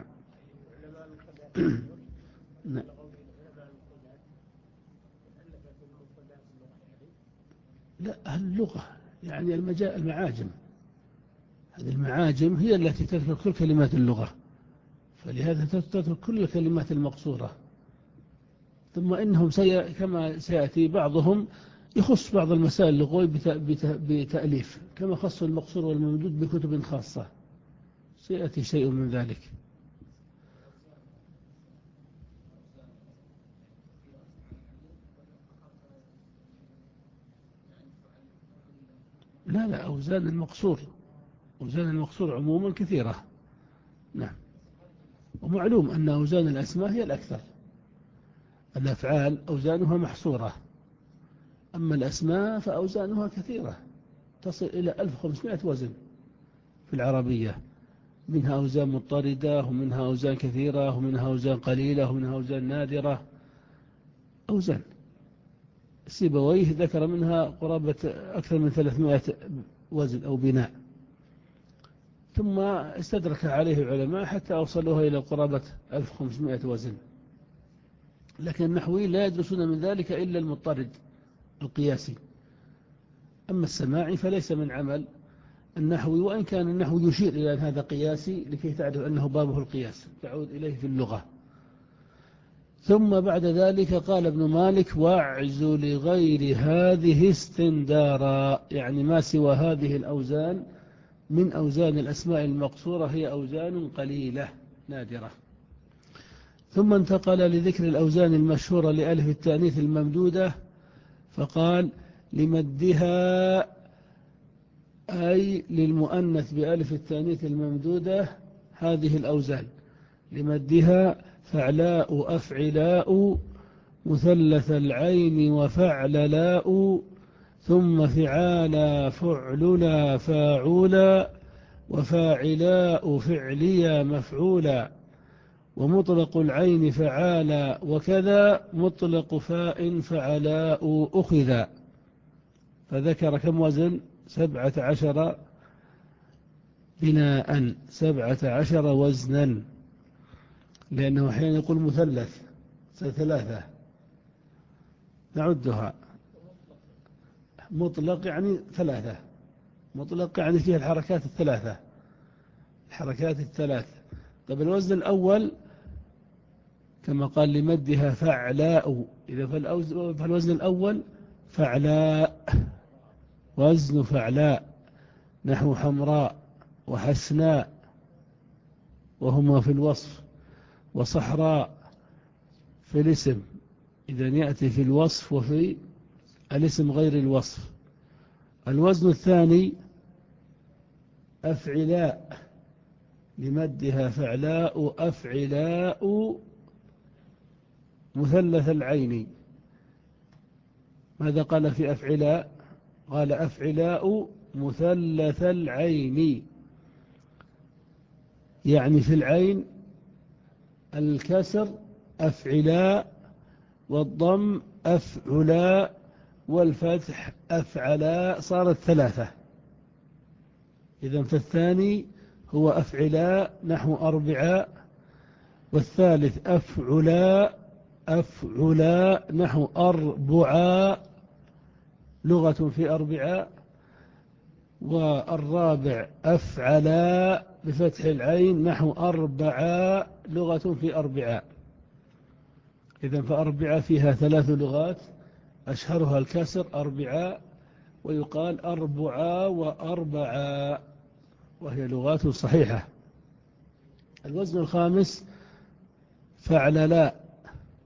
S1: لا، اللغة يعني المعاجم، هذه المعاجم هي التي تذكر كل كلمات اللغة، فلهذا تذكر كل الكلمات المقصورة. ثم إنهم سي... كما سيأتي بعضهم يخص بعض المسائل اللغوية بت... بت... بتأليف، كما خصوا المقصور والممدود بكتب خاصة، سيأتي شيء من ذلك. لا لا، أوزان المقصور، أوزان المقصور عموما كثيرة. نعم. ومعلوم أن أوزان الأسماء هي الأكثر، الأفعال أوزانها محصورة، أما الأسماء فأوزانها كثيرة، تصل إلى ألف وخمسمائة وزن في العربية، منها أوزان مضطردة ومنها أوزان كثيرة ومنها أوزان قليلة ومنها أوزان نادرة، أوزان. سيبويه ذكر منها قرابة أكثر من ثلاثمائة وزن أو بناء، ثم استدرك عليه العلماء حتى أوصلوها إلى قرابة ألف وخمسمائة وزن. لكن النحويين لا يدرسون من ذلك إلا المضطرد القياسي، أما السماعي فليس من عمل النحوي، وإن كان النحو يشير إلى أن هذا قياسي لكي تعرف أنه بابه القياس تعود إليه في اللغة. ثم بعد ذلك قال ابن مالك واعز لغير هذه استندارا، يعني ما سوى هذه الأوزان من أوزان الأسماء المقصورة هي أوزان قليلة نادرة. ثم انتقل لذكر الأوزان المشهورة لألف التأنيث الممدودة، فقال لمدها، أي للمؤنث بألف التأنيث الممدودة هذه الأوزان، لمدها فعلاء أفعلاء مثلث العين وفعللاء ثم فعالا فعللا فاعولا وفاعلاء فعليا مفعولا ومطلق العين فعالا وكذا مطلق فاء فعلاء أخذا. فذكر كم وزن؟ سبعة عشر بناء، سبعة عشر وزنا، لأنه أحيانا يقول مثلث ثلاثة نعدها. مطلق يعني ثلاثة، مطلق يعني فيها الحركات الثلاثة، الحركات الثلاث. طب الوزن الأول كما قال لمدها فعلاء، إذا فالوزن الأول فعلاء، وزن فعلاء نحو حمراء وحسناء وهما في الوصف، وصحراء في الاسم، إذا يأتي في الوصف وفي الاسم غير الوصف. الوزن الثاني أفعلاء لمدها فعلاء أفعلاء مثلث العين. ماذا قال في أفعلاء؟ قال أفعلاء مثلث العين، يعني في العين الكسر أفعلاء، والضم أفعلاء، والفتح أفعلاء، صارت ثلاثة. إذن فالثاني هو أفعلاء نحو أربعاء، والثالث أفعلاء أفعلاء نحو أربعاء لغة في أربعاء، والرابع أفعلاء بفتح العين نحو أربعاء لغة في أربعاء. إذن فأربعاء فيها ثلاث لغات، أشهرها الكسر أربعاء، ويقال أربعاء وأربعاء، وهي لغات صحيحة. الوزن الخامس فعللاء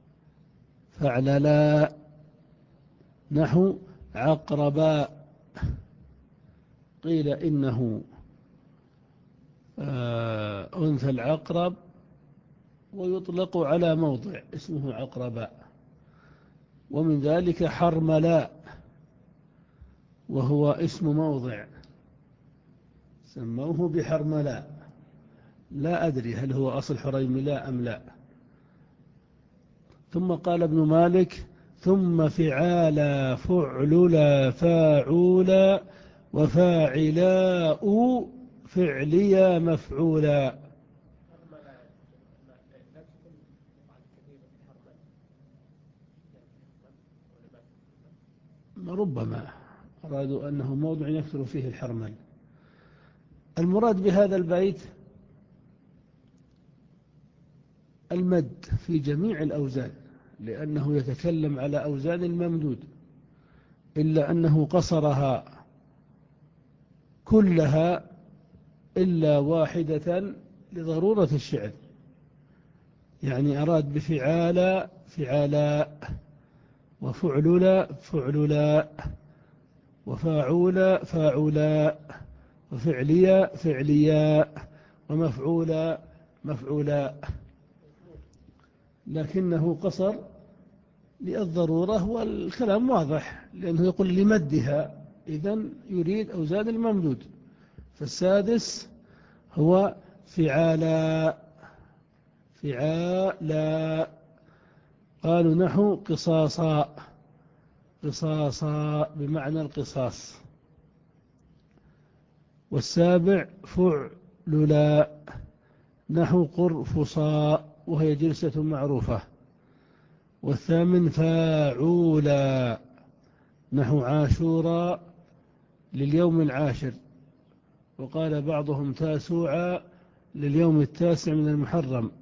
S1: فعللاء نحو عقرباء. قيل إنه أنثى العقرب، ويطلق على موضع اسمه عقرباء. ومن ذلك حرملاء، وهو اسم موضع سموه بحرملاء، لا أدري هل هو أصل حريملاء أم لا. ثم قال ابن مالك ثم فعالا فعللا فاعولا وفاعلاء فعليا مفعولا. ربما أرادوا أنه موضع يكثر فيه الحرمل. المراد بهذا البيت المد في جميع الأوزان، لأنه يتكلم على أوزان الممدود، إلا أنه قصرها كلها إلا واحدة لضرورة الشعر. يعني أراد بفعالا فعالاء، وفعللا فعللاء، وفاعولا فاعولاء، وفعليا فعلياء، ومفعولا مفعولاء، لكنه قصر للضرورة، والكلام واضح لأنه يقول لمدها، إذن يريد أوزان الممدود. فالسادس هو فعالا فعالا، قالوا نحو قصاصا قصاصا بمعنى القصاص. والسابع فعللا نحو قرفصا، وهي جلسة معروفة. والثامن فاعولا نحو عاشورا لليوم العاشر، وقال بعضهم تاسوعا لليوم التاسع من المحرم.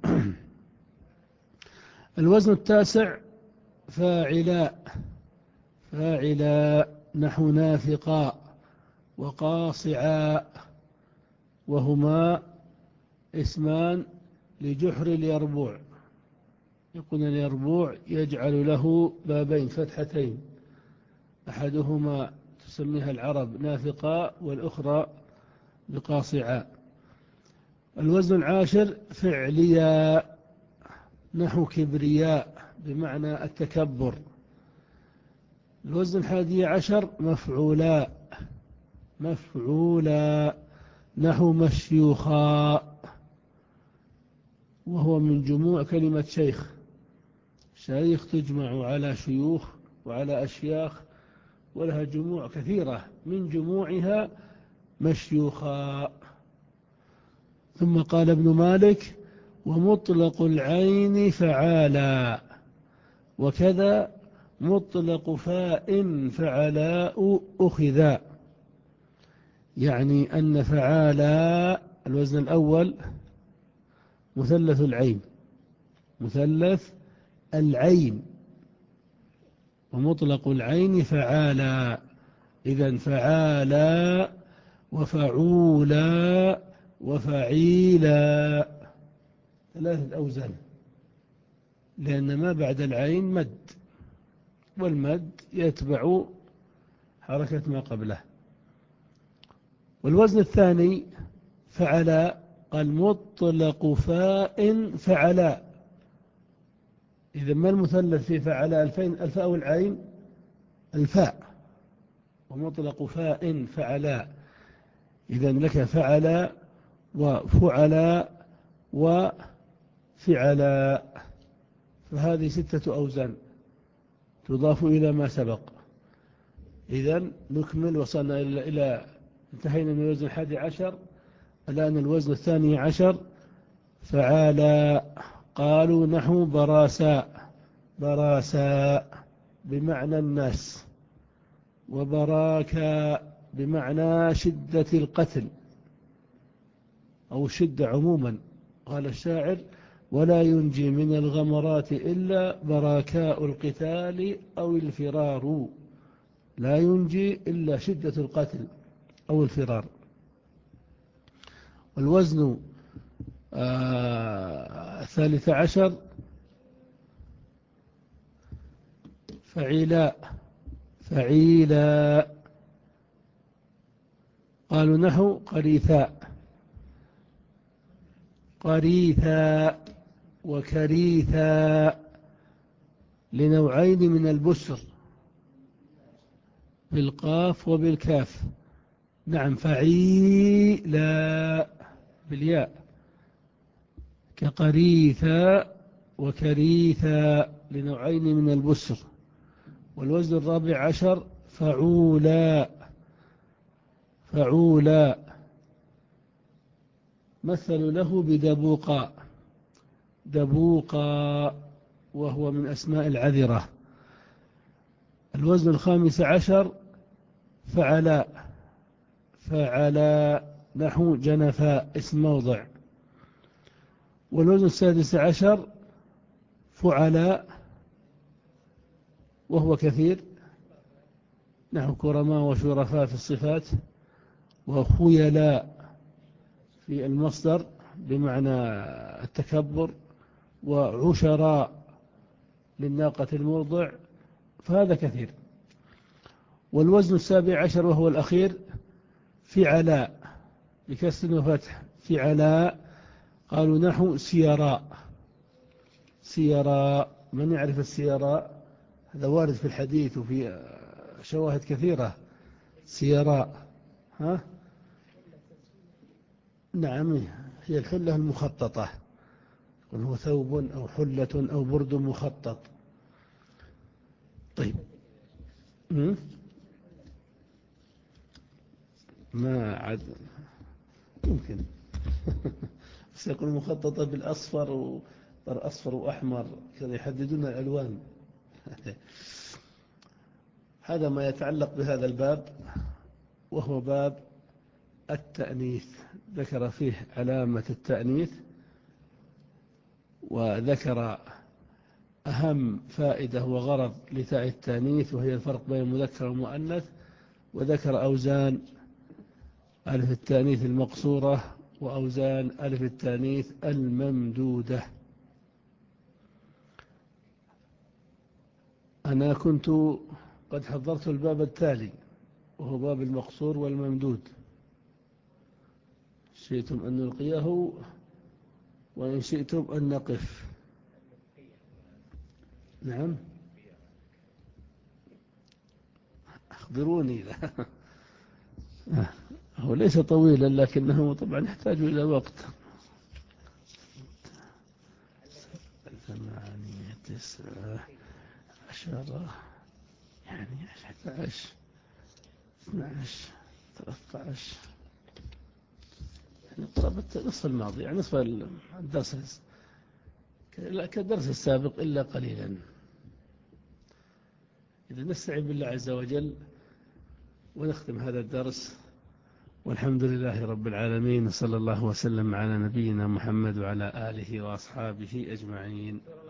S1: الوزن التاسع فاعلاء فاعلاء نحو نافقا وقاصعا، وهما اسمان لجحر اليربوع. يقول اليربوع يجعل له بابين فتحتين، أحدهما تسميها العرب نافقا والأخرى بقاصعا. الوزن العاشر فعليا نحو كبرياء بمعنى التكبر. الوزن الحادي عشر مفعولا، مفعولا، نحو مشيوخا، وهو من جموع كلمة شيخ. شيخ تجمع على شيوخ وعلى أشياخ، ولها جموع كثيرة، من جموعها مشيوخا. ثم قال ابن مالك: ومطلق العين فعالا، وكذا مطلق فاء فعلاء أخذا. يعني أن فعالا الوزن الأول مثلث العين، مثلث العين، ومطلق العين فعالا. إذن فعالا وفعولا وفعيلا ثلاثة أوزان، لأن ما بعد العين مد، والمد يتبع حركة ما قبله. والوزن الثاني فعلا، قال مطلق فاء فعلا. إذا ما المثلث في فعلا؟ الفين، الفاء والعين، الفاء، ومطلق فاء فعلا. إذا لك فعلا وفعلا وفعلا، فهذه ستة أوزان تضاف إلى ما سبق. إذا نكمل، وصلنا إلى, إلى انتهينا من الوزن الحادي عشر. الآن الوزن الثاني عشر فعالا. قالوا نحو براساء، براساء بمعنى الناس، وبراكا بمعنى شدة القتل أو الشدة عموما. قال الشاعر: ولا ينجي من الغمرات إلا براكاء القتال أو الفرار. لا ينجي إلا شدة القتل أو الفرار. والوزن آه الثالث عشر فعيلاء، فعيلاء. قالوا نحو قريثاء، قريثاء وكريثاء، لنوعين من البسر، بالقاف وبالكاف. نعم، فعيلا بالياء، كقريثاء وكريثاء، لنوعين من البسر. والوزن الرابع عشر فعولا، فعولا، مثلوا له بدبوقا، دبوقا، وهو من أسماء العذرة. الوزن الخامس عشر فعلا، فعلا، نحو جنفاء اسم موضع. والوزن السادس عشر فعلاء، وهو كثير، نحو كرماء وشرفاء في الصفات، وخيلاء في المصدر بمعنى التكبر، وعشراء للناقة المرضع، فهذا كثير. والوزن السابع عشر وهو الأخير فعلاء بكسر وفتح، فعلاء. قالوا نحو سيراء، سيراء. من يعرف السيراء؟ هذا وارد في الحديث وفي شواهد كثيرة. سيراء، ها؟ نعم، هي الحلة المخططة، وهو ثوب أو حلة أو برد مخطط. طيب، ما عاد ممكن بس يكون مخططة بالأصفر وأصفر وأحمر كذا، يحددون الألوان. هذا ما يتعلق بهذا الباب، وهو باب التأنيث. ذكر فيه علامة التأنيث، وذكر أهم فائدة وغرض لتاء التأنيث، وهي الفرق بين المذكر والمؤنث. وذكر أوزان ألف التأنيث المقصورة وأوزان ألف التأنيث الممدودة. أنا كنت قد حضرت الباب التالي، وهو باب المقصور والممدود. شئتم أن نلقيه وإن شئتم أن نقف. نعم، أخبروني ذا. هو ليس طويلا لكنه طبعا يحتاج إلى وقت. ثمانية تسعة عشرة يعني أحد عشر اثنا عشر ثلاثة عشر يعني قرابة نصف الماضي يعني نصف الدرس كالدرس السابق إلا قليلا. إذا نستعين بالله عز وجل ونختم هذا الدرس، والحمد لله رب العالمين، صلى الله وسلم على نبينا محمد وعلى آله وأصحابه أجمعين.